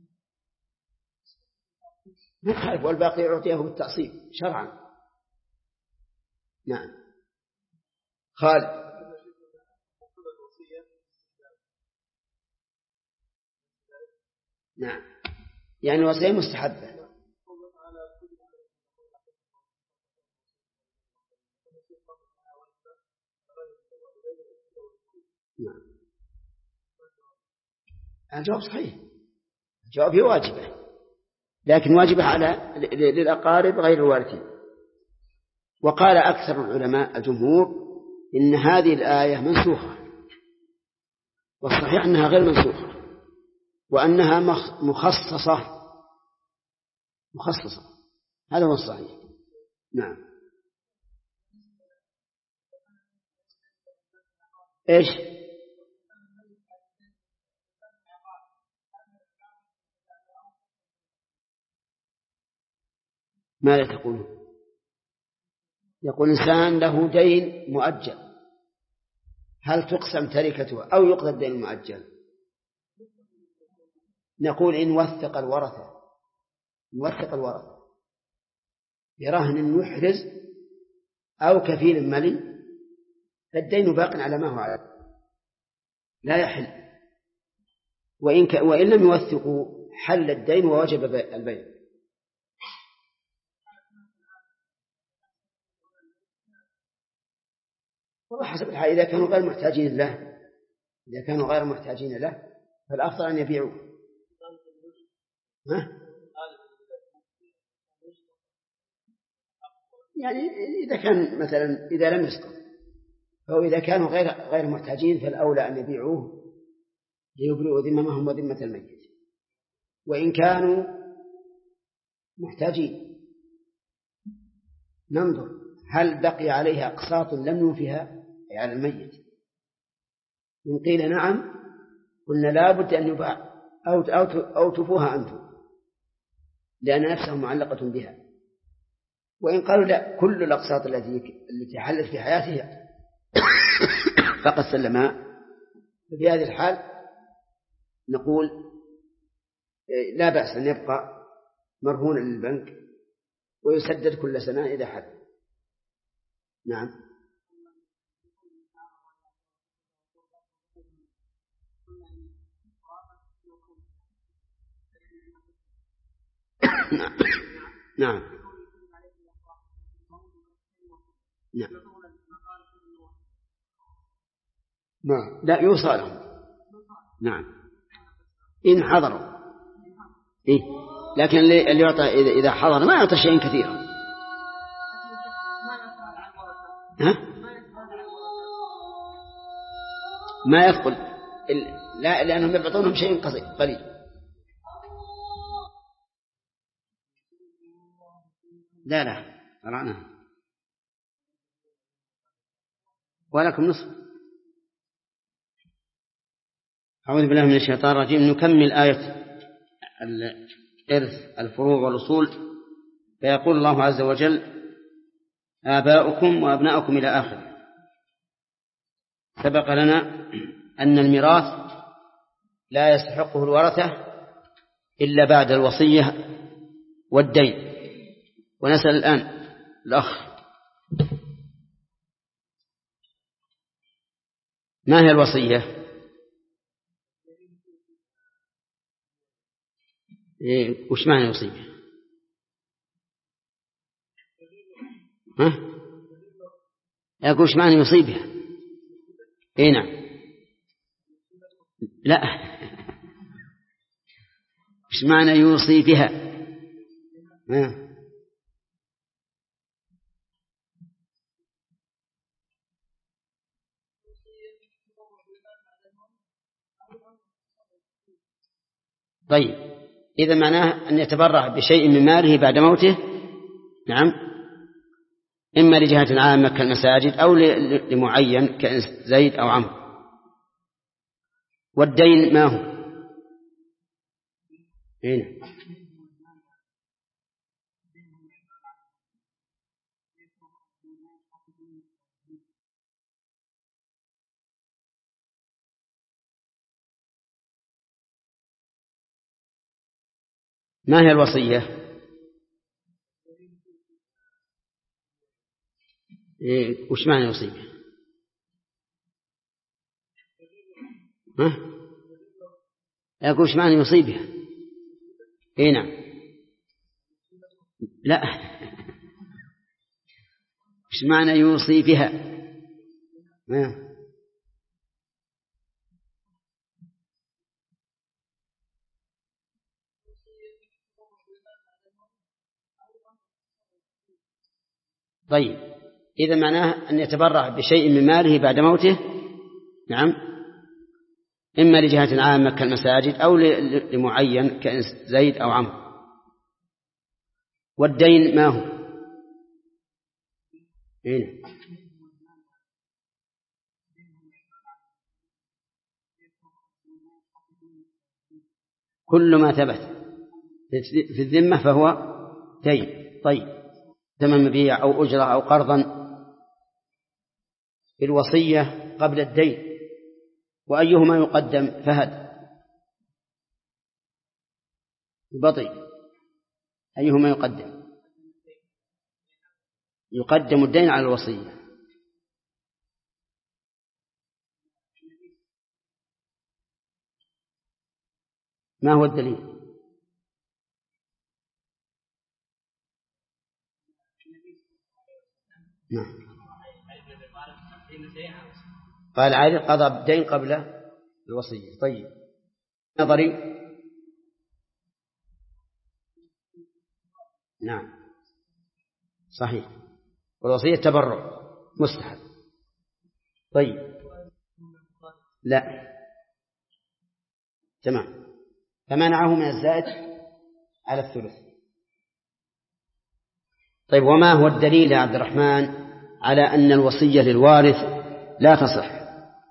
ما يخالف، والباقي يعطيه بالتعصيب شرعا. نعم. خالد. نعم، يعني وصية مستحبة. نعم. الجواب صحيح، الجواب هي واجبة، لكن واجبة على للأقارب غير الوارثين. وقال أكثر العلماء الجمهور إن هذه الآية منسوخة، والصحيح أنها غير منسوخة، وأنها مخصصة مخصصة هذا هو الصحيح. نعم. إيش؟ ماذا تقول؟ يقول إنسان له دين مؤجل، هل تقسم تركته أو يقضى الدين المؤجل؟ نقول إن وثق الورثة نوثق الورثة برهن محرز أو كفيل ملي، فالدين باق على ما هو عليه لا يحل، وإن, ك... وإن لم يوثقوا حل الدين ووجب البيع. والله حسب الحال، إذا كانوا غير محتاجين له إذا كانوا غير محتاجين له فالأفضل أن يبيعوا. ها؟ يعني إذا كان مثلا إذا لم يسقط، أو إذا كانوا غير غير محتاجين فالأولى أن يبيعوه ليبرئوا ذممهم وذمة الميت. وإن كانوا محتاجين ننظر هل بقي عليها أقساط لم يوفها أي على الميت. إن قيل نعم قلنا لا بد أن يباع أو أو أو تفوها أنتم لأن نفسها معلقة بها. وإن قالوا لا، كل الأقساط التي التي حلت في حياته فقد سلمها، ففي هذه الحال نقول لا بأس أن يبقى مرهونا للبنك ويسدد كل سنة إذا حل. نعم. نعم. نعم. نعم. لا يوصى لهم. نعم إن حضروا. إيه؟ لكن اللي يعطى إذا حضر ما يعطى شيء كثيرا. ها؟ ما يثقل، لا، لأنهم يعطونهم شيء قليل. لا لا قرأناها. ولكم نصف. أعوذ بالله من الشيطان الرجيم. نكمل آية الإرث الفروع والأصول. فيقول الله عز وجل: آباؤكم وأبناؤكم إلى آخره. سبق لنا أن الميراث لا يستحقه الورثة إلا بعد الوصية والدين. ونسأل الآن الأخ ما هي الوصية؟ إيه وش معنى الوصية؟ ها؟ أقول وش معنى يوصي بها؟ إيه نعم. لا، وش معنى يوصي بها؟ ها؟ طيب إذا معناه أن يتبرع بشيء من ماله بعد موته. نعم، إما لجهة عامة كالمساجد أو لمعين كزيد أو عمرو. والدين ما هو؟ هنا ما هي الوصية؟ إيه وش معنى الوصية؟ ها؟ أقول وش معنى يوصي بها؟ إيه نعم. لا، وش معنى يوصي بها؟ ها؟ طيب إذا معناه أن يتبرع بشيء من ماله بعد موته. نعم، إما لجهة عامة كالمساجد أو لمعين كزيد أو عمرو. والدين ما هو؟ هنا كل ما ثبت في الذمة فهو دين. طيب ثمن مبيع أو أجرة أو قرضا. الوصية قبل الدين، وأيهما يقدم؟ فهد بطي، أيهما يقدم؟ يقدم الدين على الوصية. ما هو الدليل؟ نعم. قال علي قضى الدين قبل الوصية. طيب نظري. نعم صحيح، والوصية تبرع مستحب. طيب لا تمام، فمنعه من الزائد على الثلث. طيب وما هو الدليل يا عبد الرحمن على أن الوصية للوارث لا تصح؟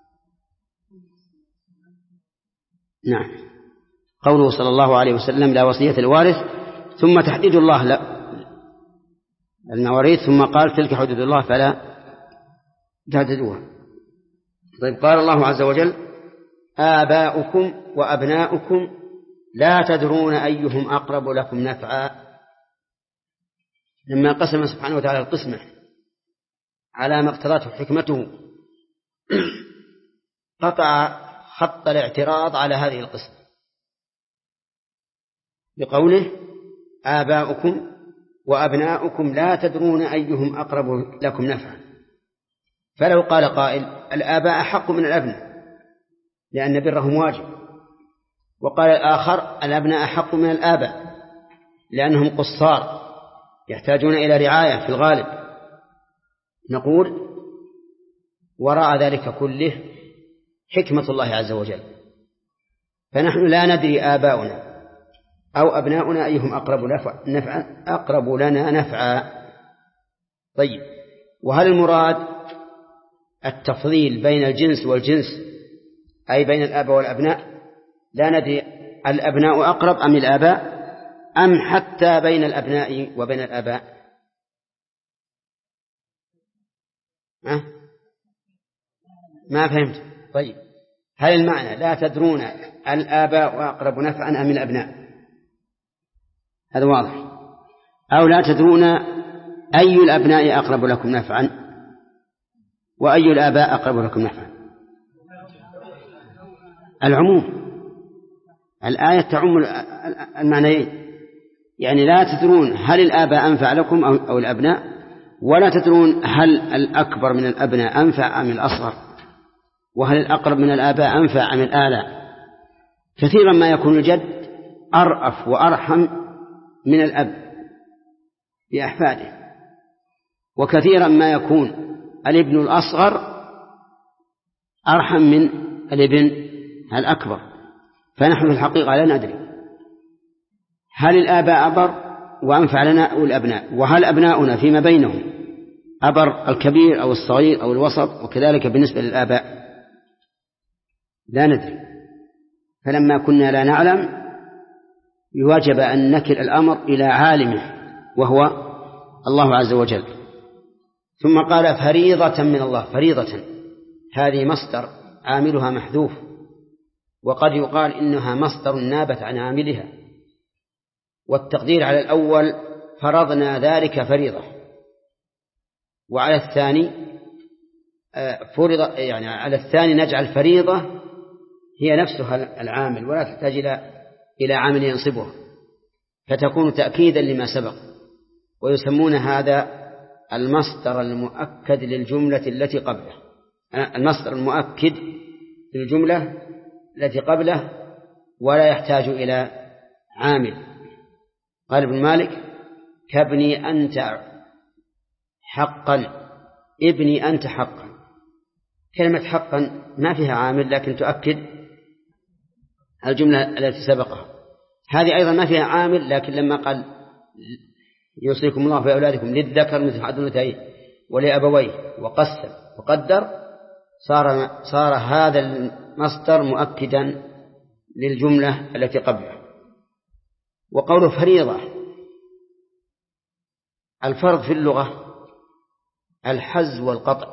نعم، قوله صلى الله عليه وسلم لا وصية للوارث، ثم تحديد الله لا المواريث، ثم قال تلك حدود الله فلا تعتدوها. طيب قال الله عز وجل آباؤكم وأبناؤكم لا تدرون أيهم أقرب لكم نفعا. لما قسم سبحانه وتعالى القسمة على ما اقتضته حكمته قطع خط الاعتراض على هذه القسمة بقوله آباؤكم وأبناؤكم لا تدرون أيهم أقرب لكم نفعا. فلو قال قائل الآباء أحق من الأبناء لأن برهم واجب، وقال الآخر الأبناء أحق من الآباء لأنهم قصار يحتاجون إلى رعاية في الغالب، نقول وراء ذلك كله حكمة الله عز وجل، فنحن لا ندري آباؤنا أو أبناؤنا أيهم أقرب نفعا أقرب لنا نفعا. طيب وهل المراد التفضيل بين الجنس والجنس أي بين الآباء والأبناء؟ لا ندري الأبناء أقرب أم الآباء أم حتى بين الأبناء وبين الآباء؟ أه؟ ما فهمت. طيب هل المعنى لا تدرون الآباء أقرب نفعا أم الأبناء؟ هذا واضح. أو لا تدرون أي الأبناء أقرب لكم نفعا وأي الآباء أقرب لكم نفعا. العموم. الآية تعم المعنيين، يعني لا تدرون هل الآباء أنفع لكم أو الأبناء، ولا تدرون هل الأكبر من الأبناء أنفع أم الأصغر، وهل الأقرب من الآباء أنفع أم الآلاء. كثيرا ما يكون الجد أرأف وأرحم من الأب بأحفاده، وكثيرا ما يكون الابن الأصغر أرحم من الابن الأكبر. فنحن في الحقيقة لا ندري هل الآباء أبر وأنفع لنا أو الأبناء، وهل أبناؤنا فيما بينهم أبر الكبير أو الصغير أو الوسط، وكذلك بالنسبة للآباء لا ندري. فلما كنا لا نعلم يواجب أن نكل الأمر إلى عالمه وهو الله عز وجل. ثم قال فريضة من الله. فريضة هذه مصدر عاملها محذوف، وقد يقال إنها مصدر نابت عن عاملها، والتقدير على الأول فرضنا ذلك فريضة، وعلى الثاني فرض، يعني على الثاني نجعل فريضة هي نفسها العامل ولا تحتاج إلى إلى عامل ينصبها، فتكون تأكيدا لما سبق. ويسمون هذا المصدر المؤكد للجملة التي قبله، المصدر المؤكد للجملة التي قبله ولا يحتاج إلى عامل. قال ابن مالك كابني أنت حقا، ابني أنت حقا. كلمة حقا ما فيها عامل لكن تؤكد الجملة التي سبقها. هذه أيضا ما فيها عامل، لكن لما قال يوصيكم الله في أولادكم للذكر مثل حظ الأنثيين ولأبويه وقسم وقدر، صار صار هذا المصدر مؤكدا للجملة التي قبله. وقوله فريضة، الفرض في اللغة الحز والقطع.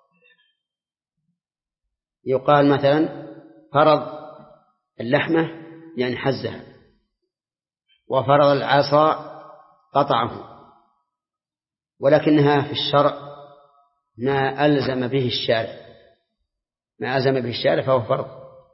يقال مثلا فرض اللحمة يعني حزها، وفرض العصا قطعه، ولكنها في الشرع ما ألزم به الشارع، ما ألزم به الشارع فهو فرض.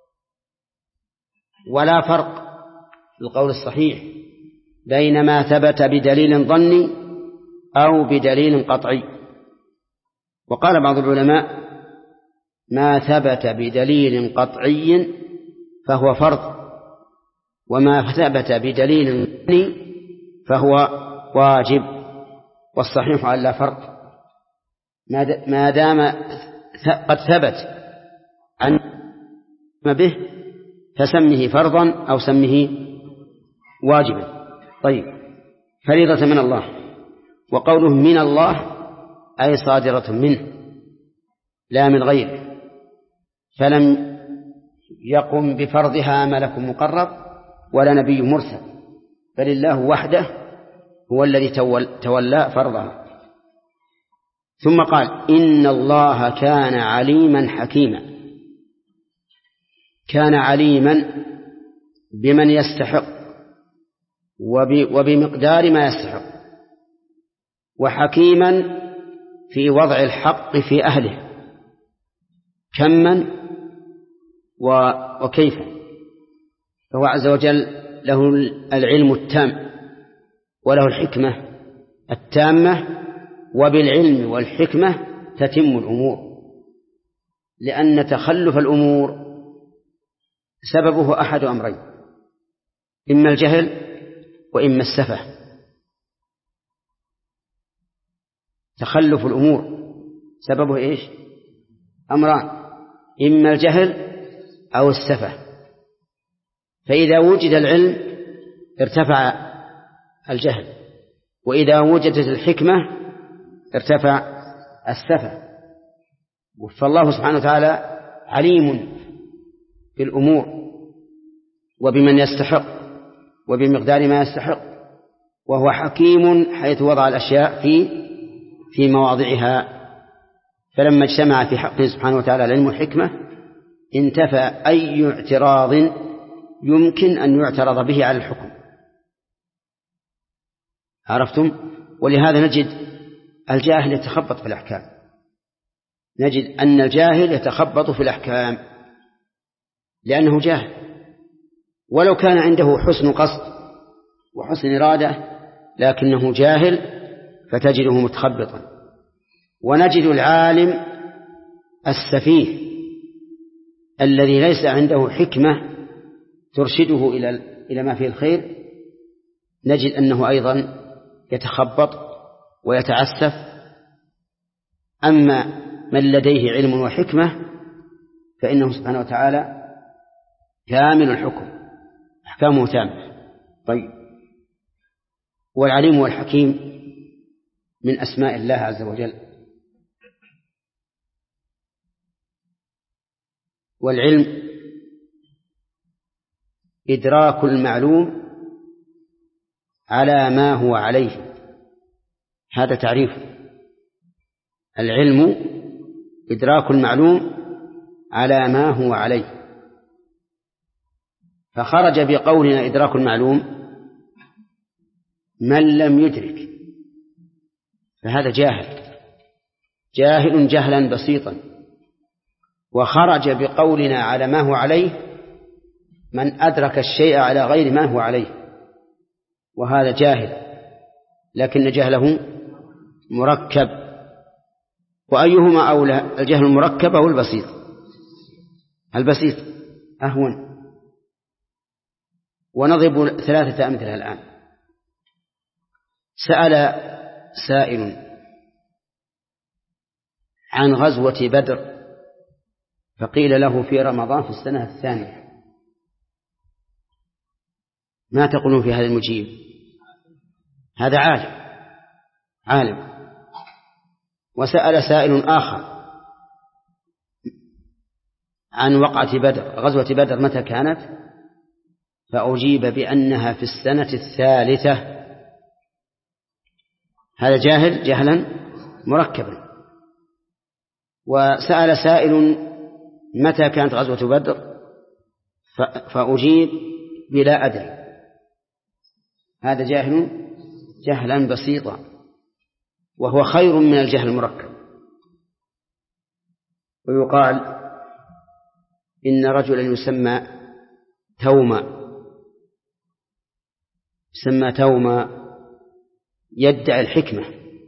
ولا فرق في القول الصحيح بين ما ثبت بدليل ظني أو بدليل قطعي. وقال بعض العلماء ما ثبت بدليل قطعي فهو فرض، وما ثبت بدليل ظني فهو واجب، والصحيح أن لا فرق ما دام قد ثبت عن به فسمه فرضا أو سمه واجبا. طيب، فريضة من الله. وقوله من الله أي صادرة منه لا من غيره، فلم يقم بفرضها ملك مقرب ولا نبي مرسل، بل الله وحده هو الذي تولى فرضها. ثم قال إن الله كان عليما حكيما. كان عليما بمن يستحق وبمقدار ما يستحق، وحكيما في وضع الحق في أهله كما وكيفا. فهو عز وجل له العلم التام وله الحكمة التامة، وبالعلم والحكمة تتم الأمور، لأن تخلف الأمور سببه أحد أمرين، إما الجهل وإما السفه. تخلف الأمور سببه إيش؟ أمران، إما الجهل أو السفه. فإذا وجد العلم ارتفع الجهل، وإذا وجدت الحكمة ارتفع السفه. فالله سبحانه وتعالى عليم بالأمور وبمن يستحق وبمقدار ما يستحق، وهو حكيم حيث وضع الأشياء في في مواضعها. فلما اجتمع في حقه سبحانه وتعالى العلم والحكمة انتفى أي اعتراض يمكن أن يعترض به على الحكم. عرفتم؟ ولهذا نجد الجاهل يتخبط في الأحكام، نجد أن الجاهل يتخبط في الأحكام لأنه جاهل، ولو كان عنده حسن قصد وحسن إرادة لكنه جاهل فتجده متخبطا. ونجد العالم السفيه الذي ليس عنده حكمة ترشده إلى إلى ما فيه الخير، نجد أنه أيضا يتخبط ويتعسف. أما من لديه علم وحكمة فإنه سبحانه وتعالى كامل الحكم، أحكامه تامة. طيب، والعليم والحكيم من أسماء الله عز وجل. والعلم إدراك المعلوم على ما هو عليه، هذا تعريف العلم، إدراك المعلوم على ما هو عليه. فخرج بقولنا إدراك المعلوم من لم يدرك، فهذا جاهل جاهل جهلا بسيطا. وخرج بقولنا على ما هو عليه من أدرك الشيء على غير ما هو عليه، وهذا جاهل لكن جهله مركب. وأيهما أولى، الجهل المركب أو البسيط؟ البسيط أهون. ونضرب ثلاثة أمثلة الآن. سأل سائل عن غزوة بدر فقيل له في رمضان في السنة الثانية، ما تقولون في هذا المجيب؟ هذا عالم عالم. وسأل سائل آخر عن وقعة بدر، غزوة بدر متى كانت؟ فأجيب بأنها في السنة الثالثة، هذا جاهل جهلا مركبا. وسأل سائل متى كانت غزوة بدر فأجيب بلا أدري، هذا جاهل جهلا بسيطا، وهو خير من الجهل المركب. ويقال إن رجلا يسمى توما يسمى توما يدعي الحكمة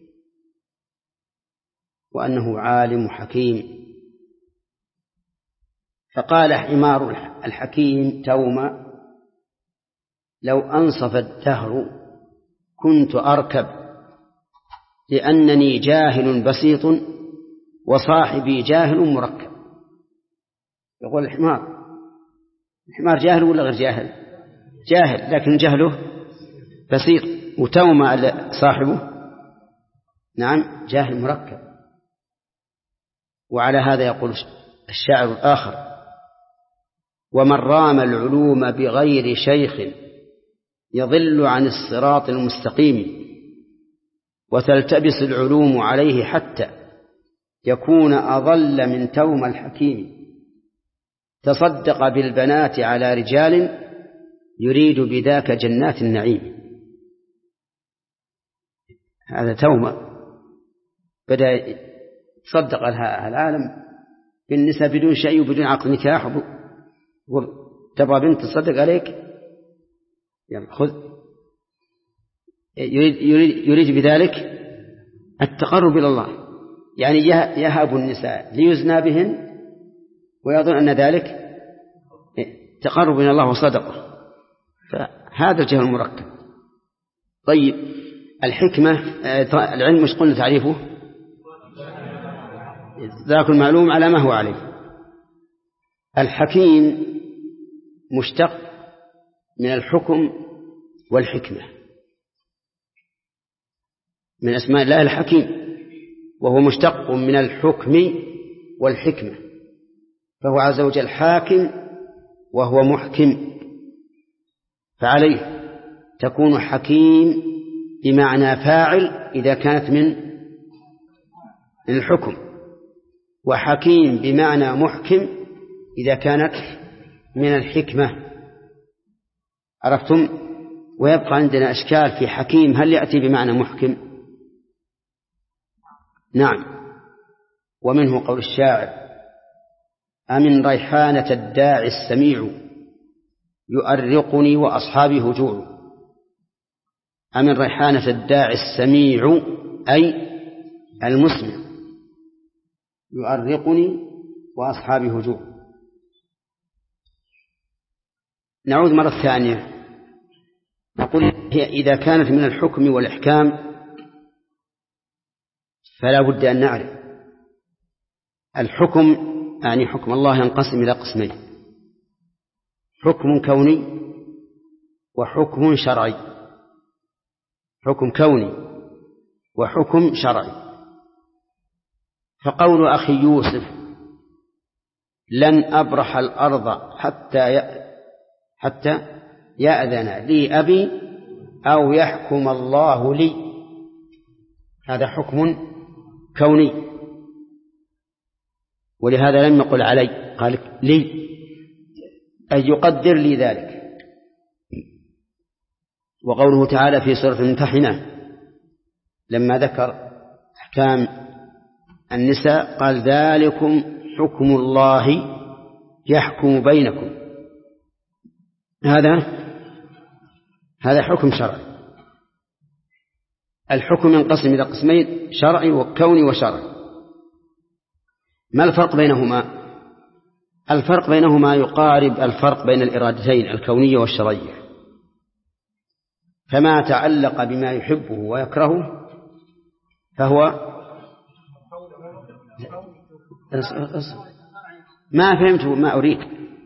وأنه عالم حكيم، فقال حمار الحكيم توما لو أنصف الدهر كنت أركب لأنني جاهل بسيط وصاحبي جاهل مركب. يقول الحمار الحمار جاهل ولا غير جاهل؟ جاهل لكن جهله بسيط، وتوما صاحبه نعم جاهل مركب. وعلى هذا يقول الشاعر الآخر: ومن رام العلوم بغير شيخ يضل عن الصراط المستقيم، وتلتبس العلوم عليه حتى يكون أضل من توم الحكيم. تصدق بالبنات على رجال يريد بذاك جنات النعيم. هذا توما بدأ يتصدق العالم بالنساء بدون شيء وبدون عقد نكاح، تبغى بنت تصدق عليك يلا خذ. يريد, يريد, يريد بذلك التقرب إلى الله، يعني يهاب النساء ليزنى بهن ويظن أن ذلك تقرب إلى الله وصدقه، فهذا الجهل المركب. طيب، الحكمة العلم مش قلنا تعريفه؟ ذاك المعلوم على ما هو عليه. الحكيم مشتق من الحكم والحكمة، من أسماء الله الحكيم، وهو مشتق من الحكم والحكمة، فهو عز وجل حاكم وهو محكم، فعليه تكون حكيم بمعنى فاعل إذا كانت من الحكم، وحكيم بمعنى محكم إذا كانت من الحكمة. عرفتم؟ ويبقى عندنا أشكال في حكيم، هل يأتي بمعنى محكم؟ نعم. ومنه قول الشاعر: أمن ريحانة الداعي السميع يؤرقني وأصحابي هجوع. أمن ريحانة الداعي السميع أي المسمع يؤرقني وأصحابي هجوع. نعود مرة ثانية نقول هي إذا كانت من الحكم والإحكام فلا بد أن نعرف الحكم، يعني حكم الله ينقسم إلى قسمين: حكم كوني وحكم شرعي. حكم كوني وحكم شرعي. فقول أخي يوسف لن أبرح الأرض حتى ي... حتى يأذن لي أبي أو يحكم الله لي، هذا حكم كوني، ولهذا لم يقل علي، قال لي أي يقدر لي ذلك. وقوله تعالى في سورة الممتحنة لما ذكر أحكام النساء قال ذلكم حكم الله يحكم بينكم، هذا هذا حكم شرعي. الحكم ينقسم إلى قسمين: شرعي وكوني وشرعي. ما الفرق بينهما؟ الفرق بينهما يقارب الفرق بين الإرادتين الكونية والشرعية. فما تعلق بما يحبه ويكرهه فهو ما فهمت ما أريد.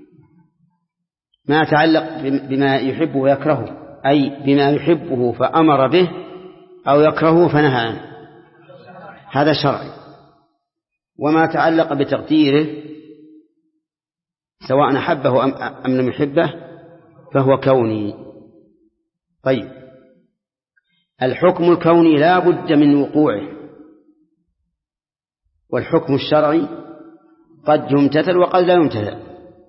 ما تعلق بما يحبه ويكرهه أي بما يحبه فأمر به أو يكرهه فنهى عنه، هذا شرعي. وما تعلق بتقديره سواء أحبه أم لم يحبه فهو كوني. طيب، الحكم الكوني لا بد من وقوعه، والحكم الشرعي قد يمتثل وقد لا يمتثل.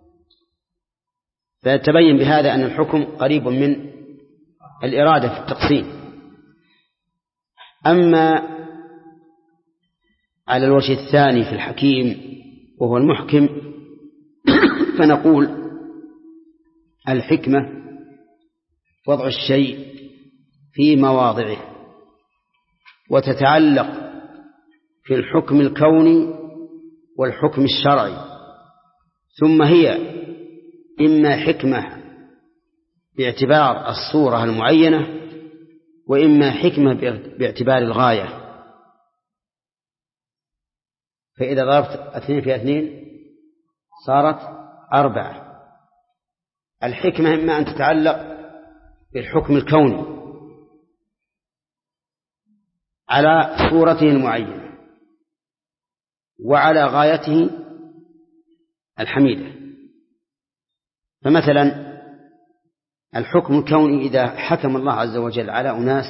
فتبين بهذا أن الحكم قريب من الإرادة في التقسيم. أما على الوجه الثاني في الحكيم وهو المحكم فنقول الحكمة وضع الشيء في مواضعه، وتتعلق في الحكم الكوني والحكم الشرعي، ثم هي إما حكمة باعتبار الصورة المعينة وإما حكمة باعتبار الغاية. فإذا ضربت اثنين في اثنين صارت أربعة. الحكمة إما أن تتعلق بالحكم الكوني على صورته المعينة وعلى غايته الحميدة. فمثلا الحكم الكوني إذا حكم الله عز وجل على أناس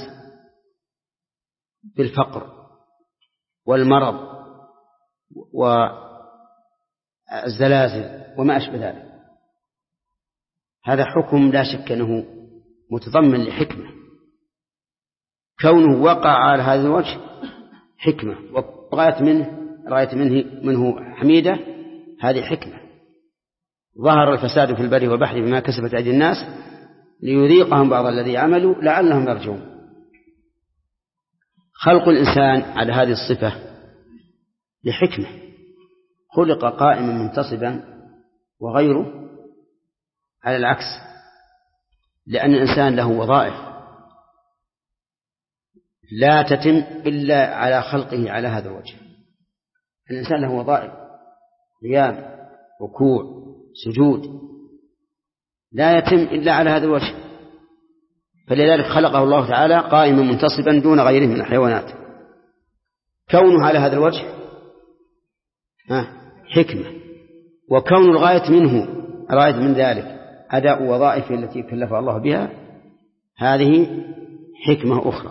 بالفقر والمرض والزلازل وما أشبه ذلك، هذا حكم لا شك أنه متضمن لحكمة. كونه وقع على هذا الوجه حكمة، وغاية منه رأيت منه, منه حميدة، هذه حكمة. ظهر الفساد في البر والبحر بما كسبت أيدي الناس ليذيقهم بعض الذي عملوا لعلهم يرجعون. خلق الإنسان على هذه الصفة لحكمة، خلق قائما منتصبا، وغيره على العكس، لأن الإنسان له وظائف لا تتم إلا على خلقه على هذا الوجه. الإنسان له وظائف: قيام، ركوع، سجود، لا يتم إلا على هذا الوجه. فلذلك خلقه الله تعالى قائما منتصبا دون غيره من الحيوانات. كونه على هذا الوجه حكمة، وكون الغاية منه الغاية من ذلك أداء وظائفه التي كلف الله بها، هذه حكمة أخرى.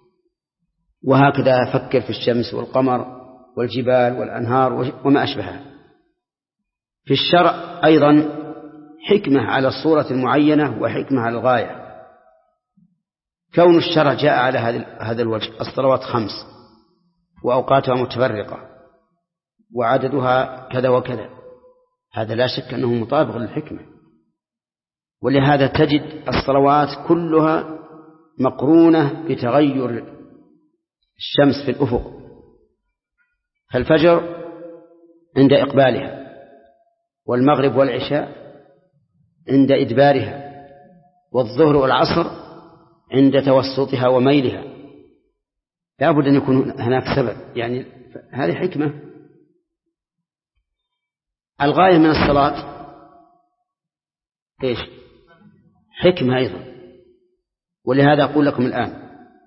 وهكذا فكر في الشمس والقمر والجبال والأنهار وما أشبهها. في الشرع أيضا حكمة على الصورة المعينة وحكمة على الغاية. كون الشرع جاء على هذا الوجه: الصلوات خمس وأوقاتها متفرقة وعددها كذا وكذا، هذا لا شك أنه مطابق للحكمة. ولهذا تجد الصلوات كلها مقرونة بتغير الشمس في الأفق، فالفجر عند إقبالها، والمغرب والعشاء عند إدبارها، والظهر والعصر عند توسطها وميلها. لا بد أن يكون هناك سبب، يعني هذه حكمة. الغاية من الصلاة إيش؟ حكمة أيضا. ولهذا أقول لكم الآن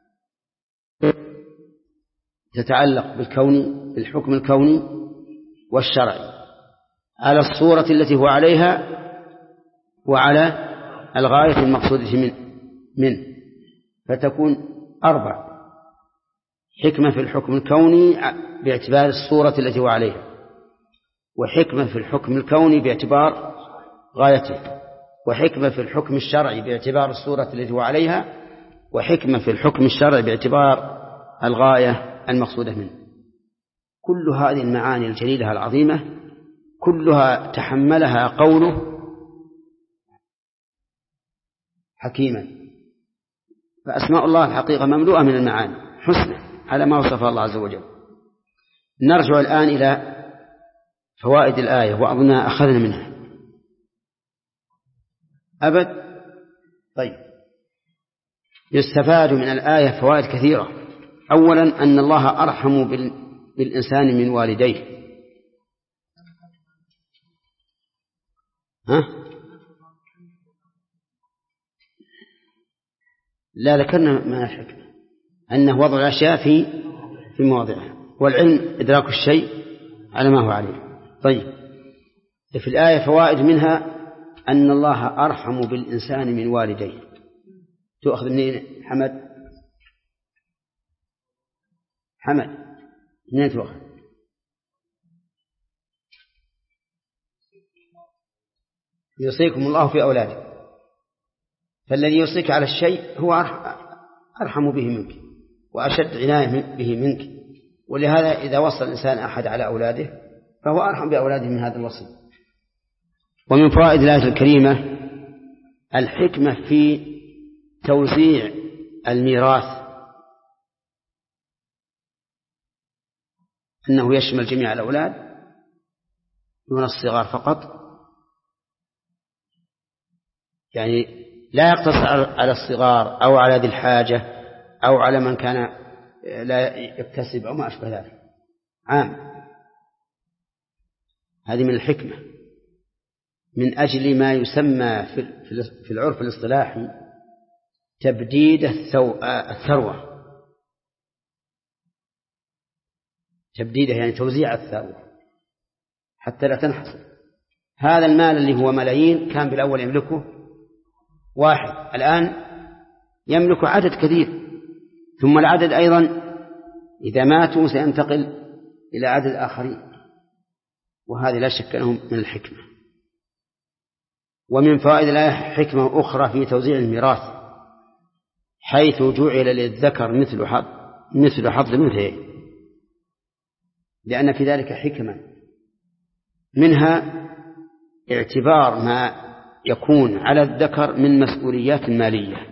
تتعلق بالكون، بالحكم الكوني والشرعي على الصورة التي هو عليها وعلى الغاية المقصودة من منه، فتكون أربع: حكمة في الحكم الكوني باعتبار الصورة التي هو عليها، وحكمة في الحكم الكوني باعتبار غايته، وحكمة في الحكم الشرعي باعتبار الصورة التي هو عليها، وحكمة في الحكم الشرعي باعتبار الغاية المقصودة منه. كل هذه المعاني الجليلة العظيمة كلها تحملها قوله حكيما. فأسماء الله الحقيقة مملوءة من المعاني حسنى على ما وصف الله عز وجل. نرجع الآن إلى فوائد الآية، وأظننا أخذنا منها أبد. طيب، يستفاد من الآية فوائد كثيرة. أولا أن الله أرحم بالإنسان من والديه. ها؟ لا، ذكرنا ما الحكمة أنه وضع الأشياء في في مواضعها، والعلم إدراك الشيء على ما هو عليه. طيب، في الآية فوائد منها أن الله أرحم بالإنسان من والديه. تؤخذ منين حمد؟ حمد منين تؤخذ؟ يوصيكم الله في أولادكم، فالذي يوصيك على الشيء هو أرحم به منك وأشد عناية به منك. ولهذا إذا وصى الإنسان أحد على أولاده فهو أرحم بأولاده من هذا الوصي. ومن فوائد الآية الكريمة الحكمة في توزيع الميراث، أنه يشمل جميع الأولاد دون الصغار فقط، يعني لا يقتصر على الصغار أو على ذي الحاجة أو على من كان لا يكتسب أو ما أشبه ذلك، عام. هذه من الحكمة من أجل ما يسمى في العرف الاصطلاحي تبديد الثروة. تبديده يعني توزيع الثروة حتى لا تنحصر. هذا المال اللي هو ملايين كان بالأول يملكه واحد، الآن يملك عدد كثير، ثم العدد أيضا إذا ماتوا سينتقل إلى عدد آخرين، وهذه لا شك أنه من الحكمة. ومن فوائد الآية حكمة أخرى في توزيع الميراث، حيث جعل للذكر مثل حظ مثل حظ الأنثيين، لأن في ذلك حكمة، منها اعتبار ما يكون على الذكر من مسؤوليات مالية.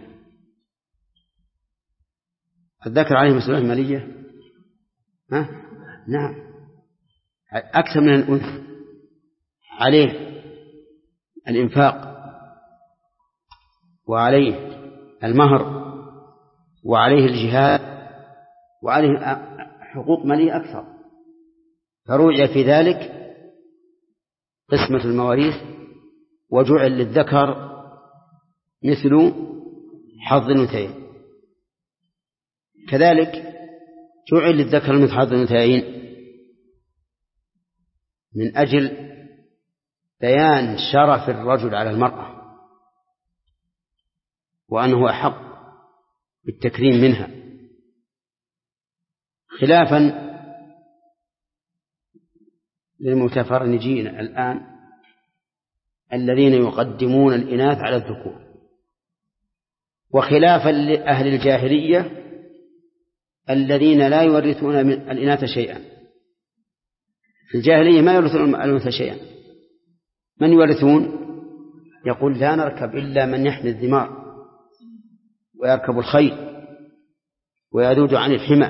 الذكر عليه مسؤوليات مالية، ها؟ نعم، أكثر من الأنثى. عليه الإنفاق، وعليه المهر، وعليه الجهاد، وعليه حقوق مالية أكثر، فروع في ذلك قسمة المواريث، وجعل للذكر مثل حظ الأنثيين. كذلك جعل للذكر مثل حظ الأنثيين من أجل بيان شرف الرجل على المرأة، وأنه أحق بالتكريم منها، خلافا للمتفرنجين الآن الذين يقدمون الإناث على الذكور، وخلافا لأهل الجاهلية الذين لا يورثون من الإناث شيئا. في الجاهلية ما يورثون الأنثى شيئا، من يورثون؟ يقول لا نركب إلا من يحمي الذمار ويركب الخيل ويذود عن الحمى.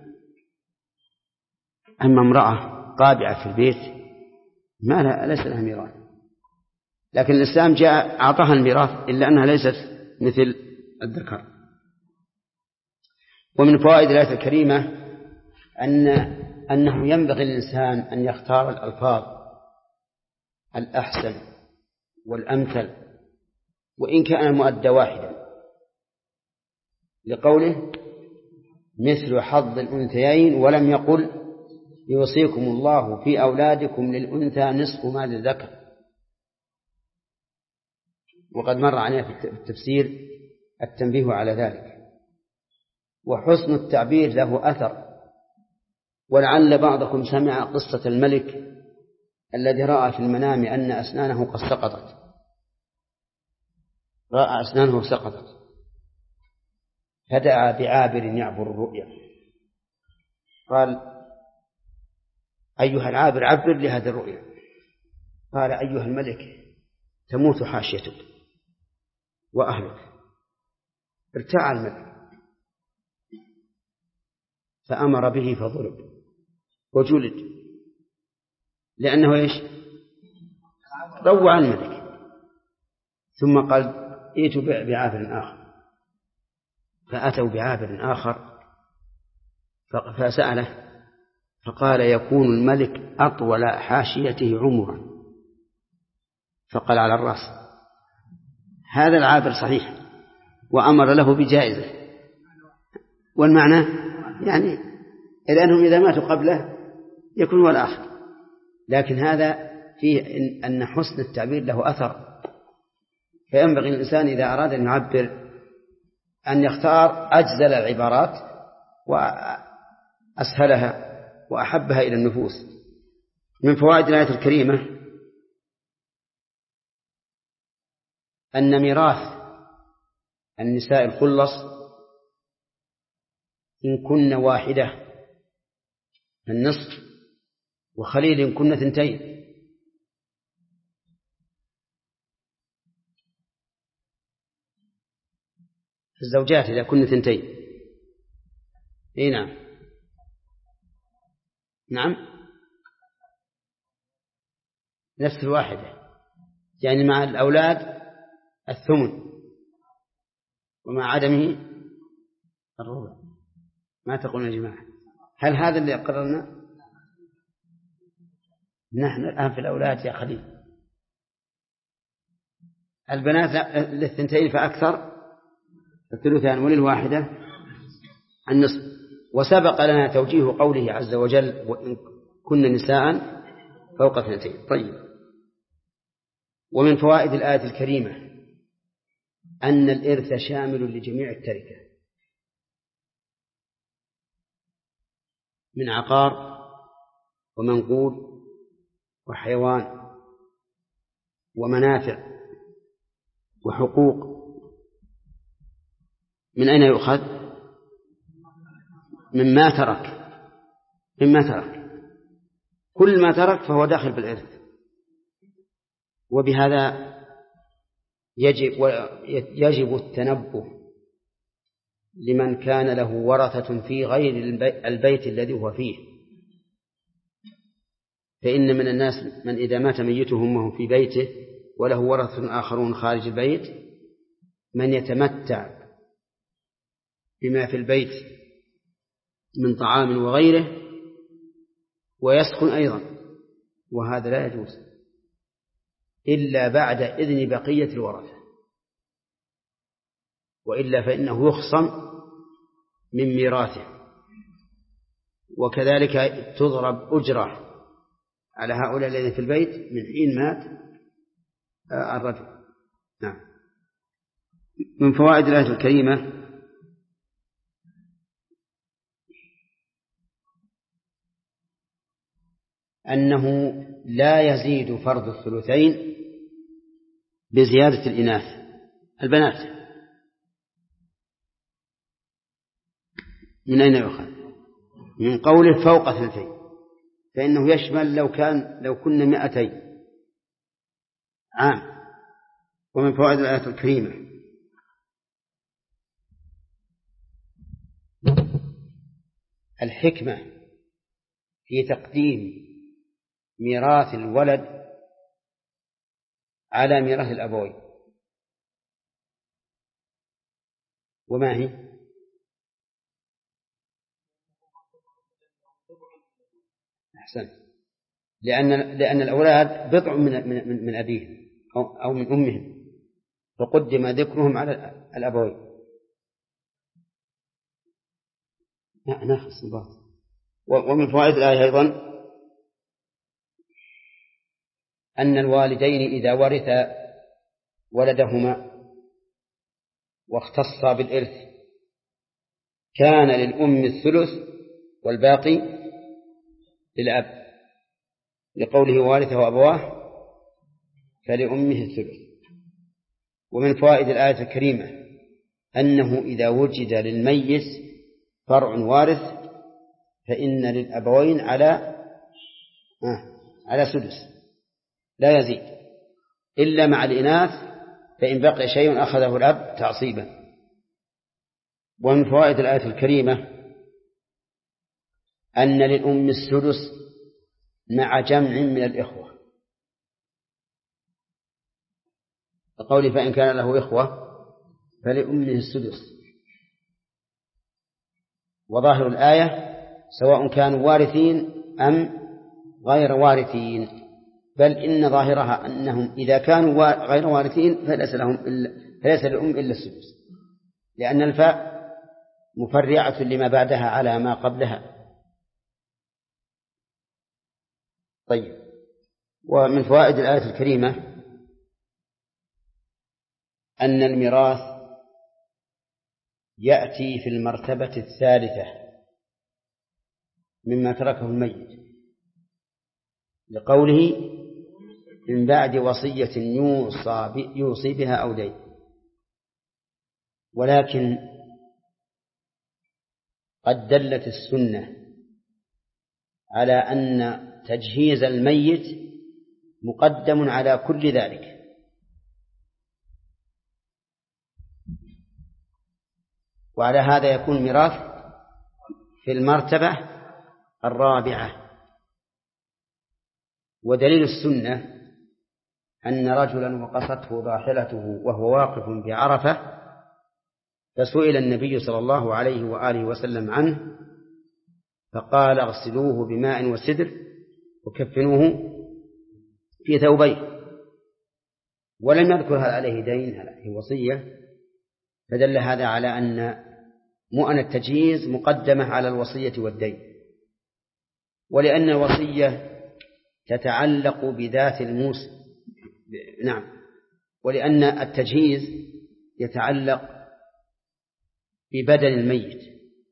أما امرأة قابعة في البيت ما لا ليس لها ميراث، لكن الإسلام جاء أعطاها الميراث إلا أنها ليست مثل الذكر. ومن فوائد الآية الكريمة أن أنه ينبغي للإنسان أن يختار الألفاظ الأحسن والأمثل وإن كان المؤدى واحدا، لقوله مثل حظ الأنثيين، ولم يقل يوصيكم الله في أولادكم للأنثى نصف ما للذكر. وقد مر علينا في التفسير التنبيه على ذلك. وحسن التعبير له أثر، ولعل بعضكم سمع قصة الملك الذي رأى في المنام أن أسنانه قد سقطت، رأى أسنانه سقطت فدعا بعابر يعبر الرؤيا، قال أيها العابر عبر لهذه الرؤيا. قال أيها الملك تموت حاشيتك وأهلك. ارتاع الملك فأمر به فضرب وجلد، لأنه إيش؟ روع الملك. ثم قال ائتوا بعابر آخر، فأتوا بعابر آخر فسأله فقال يكون الملك أطول حاشيته عمرا، فقال على الرأس. هذا العابر صحيح وأمر له بجائزة، والمعنى يعني لأنهم إذا ماتوا قبله يكون هو الآخر، لكن هذا فيه أن حسن التعبير له أثر. فينبغي الإنسان إذا أراد أن يعبر أن يختار أجزل العبارات وأسهلها وأحبها إلى النفوس. من فوائد الآية الكريمة أن ميراث النساء الخلص إن كن واحدة النصف، وخليل إن كن ثنتين. الزوجات إذا كن ثنتين. إيه نعم نعم نفس الواحدة، يعني مع الأولاد الثمن ومع عدمه الربع. ما تقولون يا جماعة؟ هل هذا اللي قررنا؟ نحن الآن في الأولاد يا خليل البنات للثنتين فأكثر الثلثان، وللواحدة النصف. وسبق لنا توجيه قوله عز وجل وإن كن نساء فوق اثنتين. طيب. ومن فوائد الآية الكريمة أن الإرث شامل لجميع التركة من عقار ومنقول وحيوان ومنافع وحقوق. من أين يؤخذ؟ مما ترك مما ترك كل ما ترك فهو داخل بالإرث. وبهذا يجب يجب التنبه لمن كان له ورثة في غير البيت الذي هو فيه. فإن من الناس من إذا مات ميتهم وهو في بيته وله ورثة آخرون خارج البيت من يتمتع بما في البيت من طعام وغيره ويسكن أيضا، وهذا لا يجوز إلا بعد إذن بقية الورثة، وإلا فإنه يخصم من ميراثه. وكذلك تضرب أجرة على هؤلاء الذين في البيت من حين مات الرجل. نعم. من فوائد الآية الكريمة أنه لا يزيد فرض الثلثين بزيادة الإناث البنات. من أين يؤخذ؟ من قوله فوق اثنتين، فإنه يشمل لو كان لو كنا مئتين عام. ومن فوائد الآية الكريمة الحكمة في تقديم ميراث الولد على ميراث الأبوين. وما هي؟ أحسن. لأن لأن الأولاد بضع من من من أبيهم أو أو من أمهم، فقدم ذكرهم على الأبوين. ناخذ الباطل. ومن فوائد الآية أيضا أن الوالدين إذا ورث ولدهما واختصا بالإرث كان للأم الثلث والباقي للأب، لقوله وارثه أبواه فلأمه الثلث. ومن فوائد الآية الكريمة أنه إذا وجد للميت فرع وارث فإن للأبوين على آه على سدس لا يزيد إلا مع الإناث، فإن بقي شيء أخذه الأب تعصيبا. ومن فوائد الآية الكريمة أن للأم السدس مع جمع من الإخوة، قولي فإن كان له إخوة فلأمه السدس. وظاهر الآية سواء كانوا وارثين أم غير وارثين، بل إن ظاهرها أنهم إذا كانوا غير وارثين فليس لهم إلا فليس للأم إلا السدس، لأن الفاء مفرعة لما بعدها على ما قبلها. طيب. ومن فوائد الآية الكريمة أن الميراث يأتي في المرتبة الثالثة مما تركه الميت، لقوله من بعد وصية يوصى يوصي بها أو دين. ولكن قد دلت السنة على أن تجهيز الميت مقدم على كل ذلك، وعلى هذا يكون ميراث في المرتبة الرابعة. ودليل السنة أن رجلا وقصته راحلته وهو واقف بعرفة، فسئل النبي صلى الله عليه وآله وسلم عنه فقال اغسلوه بماء وسدر وكفنوه في ثوبيه، ولم يذكر هل عليه دين هل عليه وصية، فدل هذا على أن مؤن التجهيز مقدمة على الوصية والدين. ولأن الوصية تتعلق بذات الموصي، نعم، ولأن التجهيز يتعلق ببدن الميت،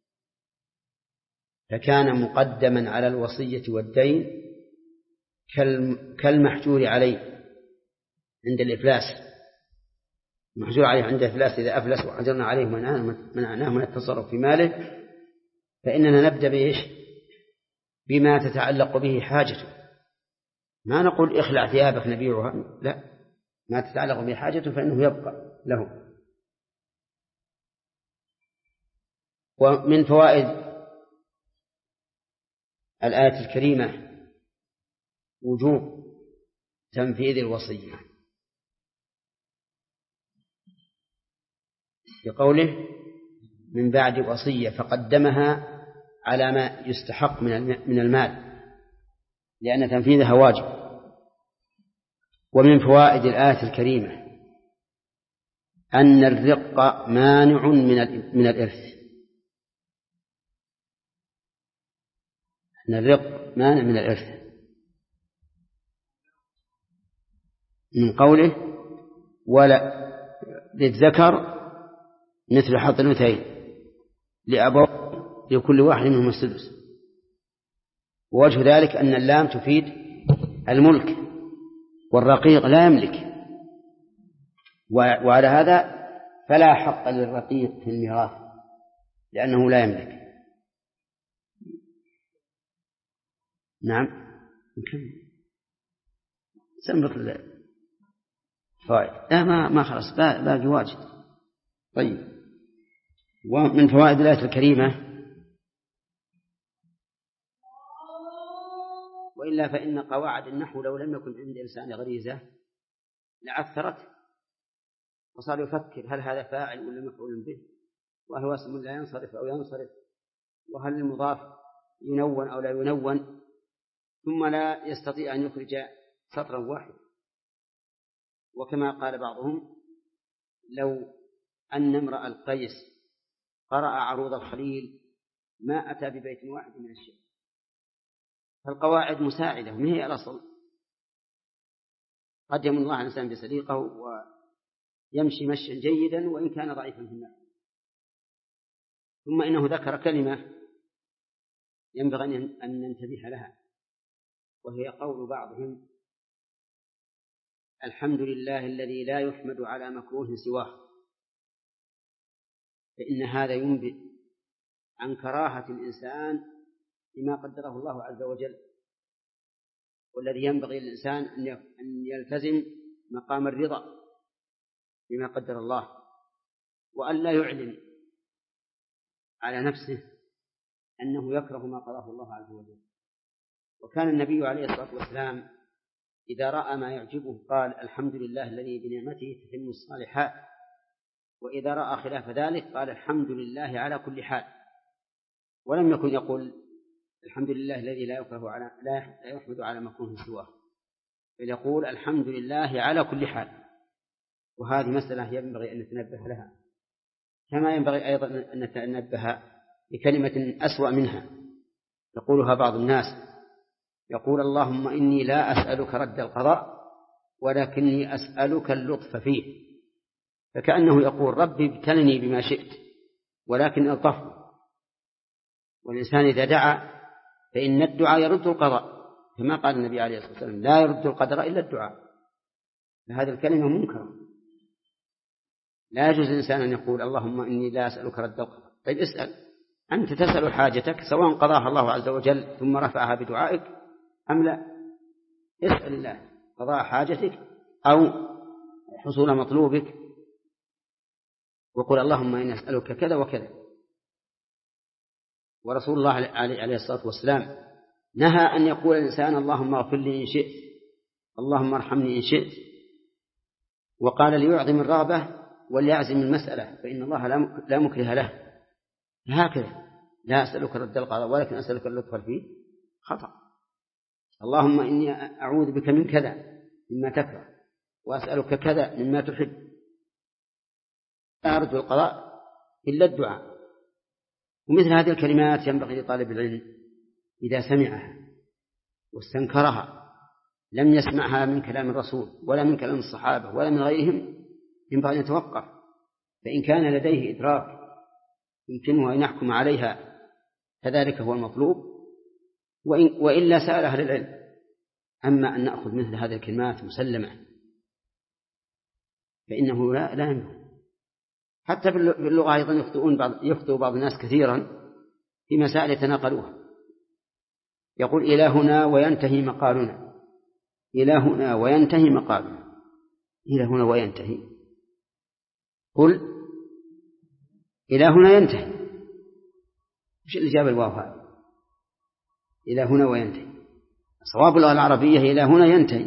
فكان مقدما على الوصية والدين كالمحجور عليه عند الإفلاس. المحجور عليه عند الإفلاس إذا أفلس وحجرنا عليه منعناه من التصرف في ماله، فإننا نبدأ بإيش؟ بما تتعلق به حاجته. ما نقول اخلع ثيابك نبيعها، لا، ما تتعلق به حاجته فإنه يبقى له. ومن فوائد الآية الكريمة وجوب تنفيذ الوصية، بقوله من بعد وصية، فقدمها على ما يستحق من المال لأن تنفيذها واجب. ومن فوائد الآية الكريمة أن الرق مانع من الإرث، أن الرق مانع من الإرث من قوله ولا للذكر مثل حظ الأنثيين لأبويه لكل واحد منهم السدس. ووجه ذلك أن اللام تفيد الملك، والرقيق لا يملك، وعلى هذا فلا حق للرقيق في الميراث لأنه لا يملك. نعم. سنبط فوائد لا ما ما خلص باقي واجد. طيب، ومن فوائد الآية الكريمة وإلا فإن قواعد النحو لو لم يكن عند إنسان غريزة لعثرت وصار يفكر هل هذا فاعل ولا مفعول به، وهل هو اسم لا ينصرف أو ينصرف، وهل المضاف ينون أو لا ينون، ثم لا يستطيع أن يخرج سطرا واحد. وكما قال بعضهم لو أن امرأ القيس قرأ عروض الخليل ما أتى ببيت واحد من الشيء. فالقواعد مساعدة ما هي الأصل. قد يمن الله على الإنسان بسليقه ويمشي مشيا جيدا وإن كان ضعيفا في النحو. ثم إنه ذكر كلمة ينبغي أن ننتبه لها، وهي قول بعضهم الحمد لله الذي لا يحمد على مكروه سواه، فإن هذا ينبئ عن كراهة الإنسان بما قدره الله عز وجل، والذي ينبغي للإنسان أن يلتزم مقام الرضا بما قدر الله، وأن لا يعلن على نفسه أنه يكره ما قضاه الله عز وجل. وكان النبي عليه الصلاة والسلام إذا رأى ما يعجبه قال الحمد لله الذي بنعمته تتم الصالحات، وإذا رأى خلاف ذلك قال الحمد لله على كل حال، ولم يكن يقول الحمد لله الذي لا يكره على لا يحمد على مكروه سواه، بل يقول الحمد لله على كل حال. وهذه مسألة ينبغي أن نتنبه لها، كما ينبغي أيضا أن نتنبه لكلمة أسوأ منها يقولها بعض الناس، يقول اللهم إني لا أسألك رد القضاء ولكني أسألك اللطف فيه، فكأنه يقول ربي ابتلني بما شئت ولكن الطف. والإنسان إذا دعا فإن الدعاء يرد القضاء، كما قال النبي عليه الصلاة والسلام لا يرد القدر إلا الدعاء. فهذه الكلمة منكرة، لا يجوز الإنسان أن يقول اللهم إني لا أسألك رد القضاء. طيب اسأل، أنت تسأل حاجتك سواء قضاها الله عز وجل ثم رفعها بدعائك أم لا، اسأل الله قضاء حاجتك أو حصول مطلوبك، وقل اللهم إني أسألك كذا وكذا. ورسول الله عليه الصلاة والسلام نهى أن يقول الإنسان اللهم اغفر لي إن شئت، اللهم ارحمني إن شئت، وقال ليعظم الرغبة وليعزم المسألة فإن الله لا مكره له. هكذا لا أسألك رد القضاء ولكن أسألك اللطف فيه خطأ. اللهم إني أعوذ بك من كذا مما تكره وأسألك كذا مما تحب. لا أرجو القضاء إلا الدعاء. ومثل هذه الكلمات ينبغي لطالب العلم إذا سمعها واستنكرها لم يسمعها من كلام الرسول ولا من كلام الصحابة ولا من غيرهم ينبغي أن يتوقف، فإن كان لديه إدراك يمكنه أن يحكم عليها فذلك هو المطلوب، وإلا سأل أهل العلم. أما أن نأخذ مثل هذه الكلمات مسلمة فإنه لا لا ينبغي. حتى في اللغة أيضا يخطئون بعض يخطئ بعض الناس كثيرا في مسائل يتناقلوها، يقول إلى هنا وينتهي مقالنا، إلى هنا وينتهي مقالنا، إلى هنا وينتهي، قل إلى هنا ينتهي، وش اللي جاب الواو هذا؟ إلى هنا وينتهي. صواب اللغة العربية إلى هنا ينتهي،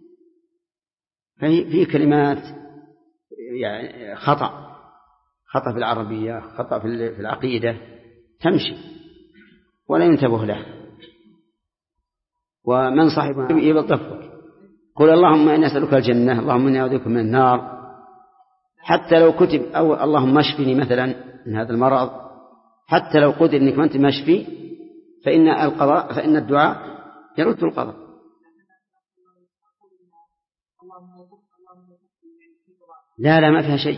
فهي في كلمات يعني خطأ خطأ في العربية، خطأ في العقيدة تمشي ولا ينتبه له. ومن صاحب يبطفك قل اللهم إني أسألك الجنة، اللهم إني أعوذ بك من النار، حتى لو كتب أو اللهم اشفني مثلا من هذا المرض، حتى لو قدر أنك ما أنت مشفي فإن القضاء فإن الدعاء يرد القضاء. لا لا ما فيها شيء،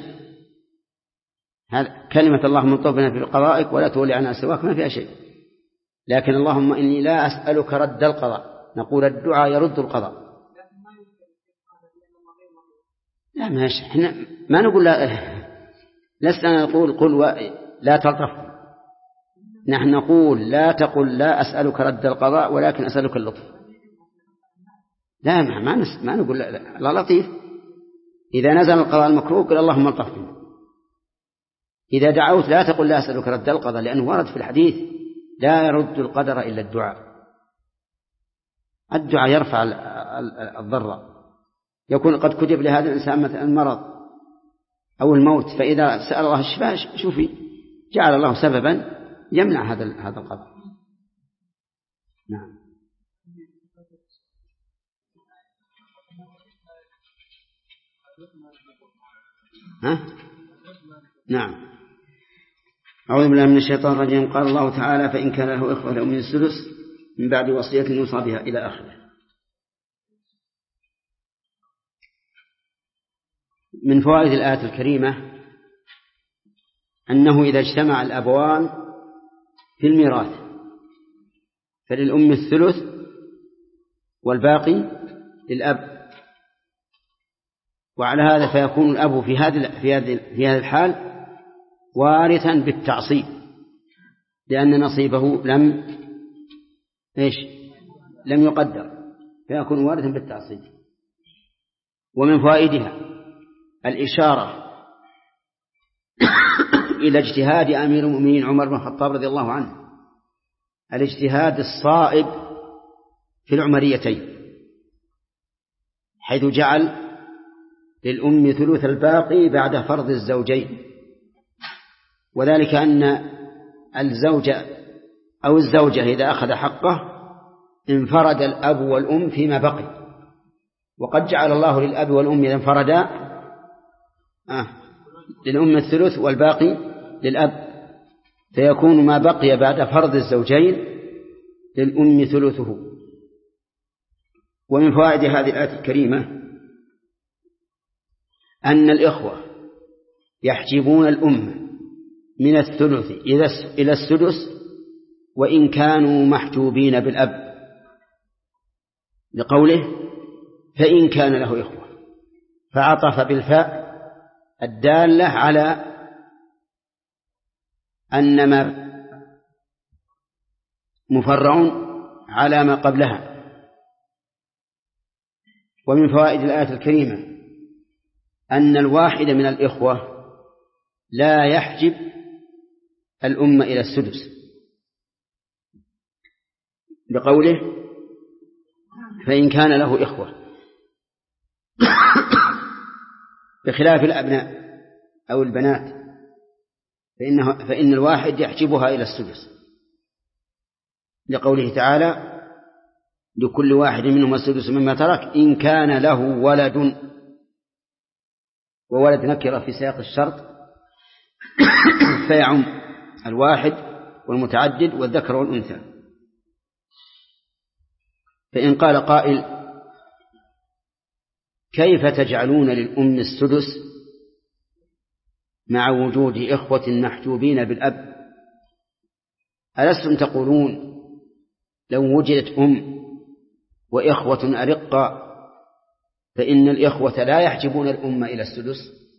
هذا كلمة اللهم انطبنا في قضائك ولا تولي عنا سواك ما فيها شيء. لكن اللهم إني لا أسألك رد القضاء، نقول الدعاء يرد القضاء. لا ماشي، احنا ما نقول لا، لسنا نقول قل و... لا تلطف، نحن نقول لا تقل لا أسألك رد القضاء ولكن أسألك اللطف. لا ما ما, نس... ما نقول لا, لا. لا لطيف إذا نزل القضاء المكروه قل اللهم الطف منه. إذا دعوت لا تقل لا أسألك رد القضاء، لأنه ورد في الحديث لا يرد القدر إلا الدعاء. الدعاء يرفع الضر. يكون قد كتب لهذا الإنسان مثلا المرض أو الموت، فإذا سأل الله الشفاء شوفي جعل الله سببا يمنع هذا هذا القدر. نعم. ها؟ نعم. أعوذ بالله من الشيطان الرجيم. قال الله تعالى: فإن كان له إخوة لهم السدس من بعد وصية يوصى بها إلى آخره. من فوائد الآية الكريمة أنه إذا اجتمع الأبوان في الميراث فللأم الثلث والباقي للأب، وعلى هذا فيكون الأب في هذه في هذه في هذه الحال وارثا بالتعصيب، لأن نصيبه لم إيش لم يقدر، فيكون وارثا بالتعصيب. ومن فوائدها الإشارة إلى اجتهاد أمير المؤمنين عمر بن الخطاب رضي الله عنه، الاجتهاد الصائب في العمريتين، حيث جعل للأم ثلث الباقي بعد فرض الزوجين، وذلك أن الزوجة أو الزوجة إذا أخذ حقه انفرد الأب والأم فيما بقي، وقد جعل الله للأب والأم إذا انفردا آه للأم الثلث والباقي للأب، فيكون ما بقي بعد فرض الزوجين للأم ثلثه. ومن فوائد هذه الآية الكريمة أن الإخوة يحجبون الأم من الثلث إلى السدس وإن كانوا محجوبين بالأب، لقوله فإن كان له إخوة، فعطف بالفاء الدالة على أن ما مفرع على ما قبلها. ومن فوائد الآية الكريمة أن الواحد من الإخوة لا يحجب الأمة إلى السدس، بقوله فإن كان له إخوة، بخلاف الأبناء أو البنات فإنه فإن الواحد يحجبها إلى السدس، لقوله تعالى لكل واحد منهم السدس مما ترك إن كان له ولد، وولد نكرة في سياق الشرط فيعم الواحد والمتعدد والذكر والأنثى. فإن قال قائل كيف تجعلون للأم السدس مع وجود إخوة محجوبين بالأب؟ ألستم تقولون لو وجدت أم وإخوة أرقة فإن الإخوة لا يحجبون الأم إلى السدس؟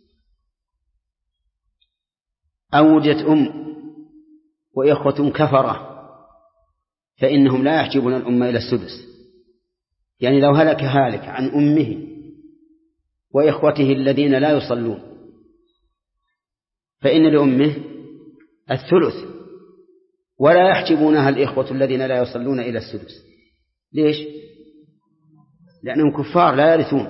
أو وجدت أم وإخوة كفرة فإنهم لا يحجبون الأم إلى السدس؟ يعني لو هلك هالك عن أمه وإخوته الذين لا يصلون فإن لأمه الثلث ولا يحجبونها الإخوة الذين لا يصلون إلى السدس. ليش؟ لأنهم كفار لا يرثون.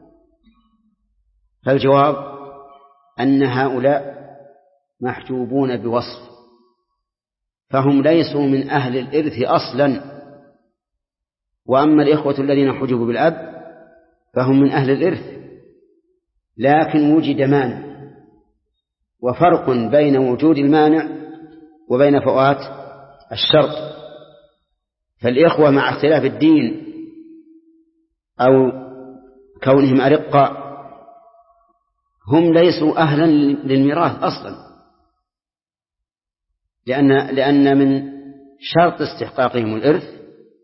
فالجواب أن هؤلاء محجوبون بوصف، فهم ليسوا من أهل الإرث أصلا، وأما الإخوة الذين حجبوا بالأب فهم من أهل الإرث، لكن وجد مانع، وفرق بين وجود المانع وبين فوات الشرط. فالإخوة مع اختلاف الدين أو كونهم أرقاء هم ليسوا أهلا للميراث أصلا، لأن, لأن من شرط استحقاقهم الإرث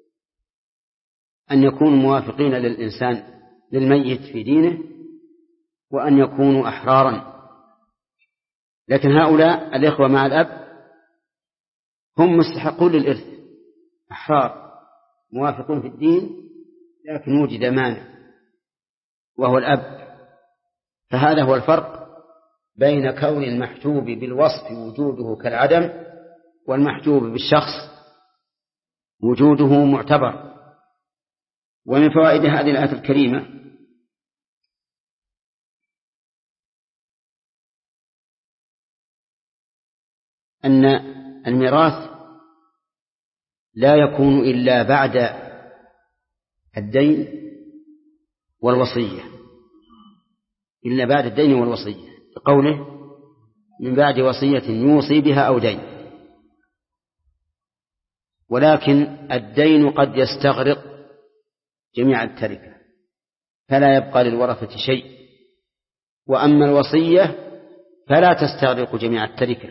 أن يكونوا موافقين للإنسان للميت في دينه وأن يكونوا أحرارا. لكن هؤلاء الإخوة مع الأب هم مستحقون للإرث، أحرار موافقون في الدين، لكن وجد مانع وهو الأب، فهذا هو الفرق بين كون المحجوب بالوصف وجوده كالعدم والمحجوب بالشخص وجوده معتبر. ومن فوائد هذه الآية الكريمة أن الميراث لا يكون إلا بعد الدين والوصية، إلا بعد الدين والوصية، بقوله من بعد وصية يوصي بها أو دين. ولكن الدين قد يستغرق جميع التركة فلا يبقى للورثة شيء، وأما الوصية فلا تستغرق جميع التركة،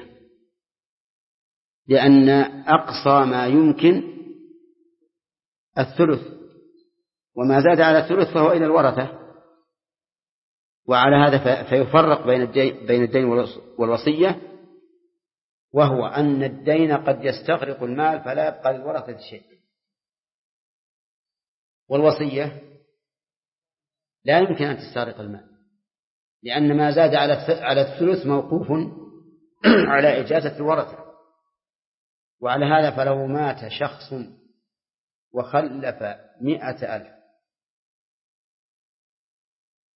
لأن أقصى ما يمكن الثلث، وما زاد على الثلث فهو إلى الورثة. وعلى هذا فيفرق بين الدين, بين الدين والوصية، وهو أن الدين قد يستغرق المال فلا يبقى للورثة شيء، والوصية لا يمكن أن تستغرق المال، لأن ما زاد على الثلث موقوف على إجازة الورثة. وعلى هذا فلو مات شخص وخلف مئة ألف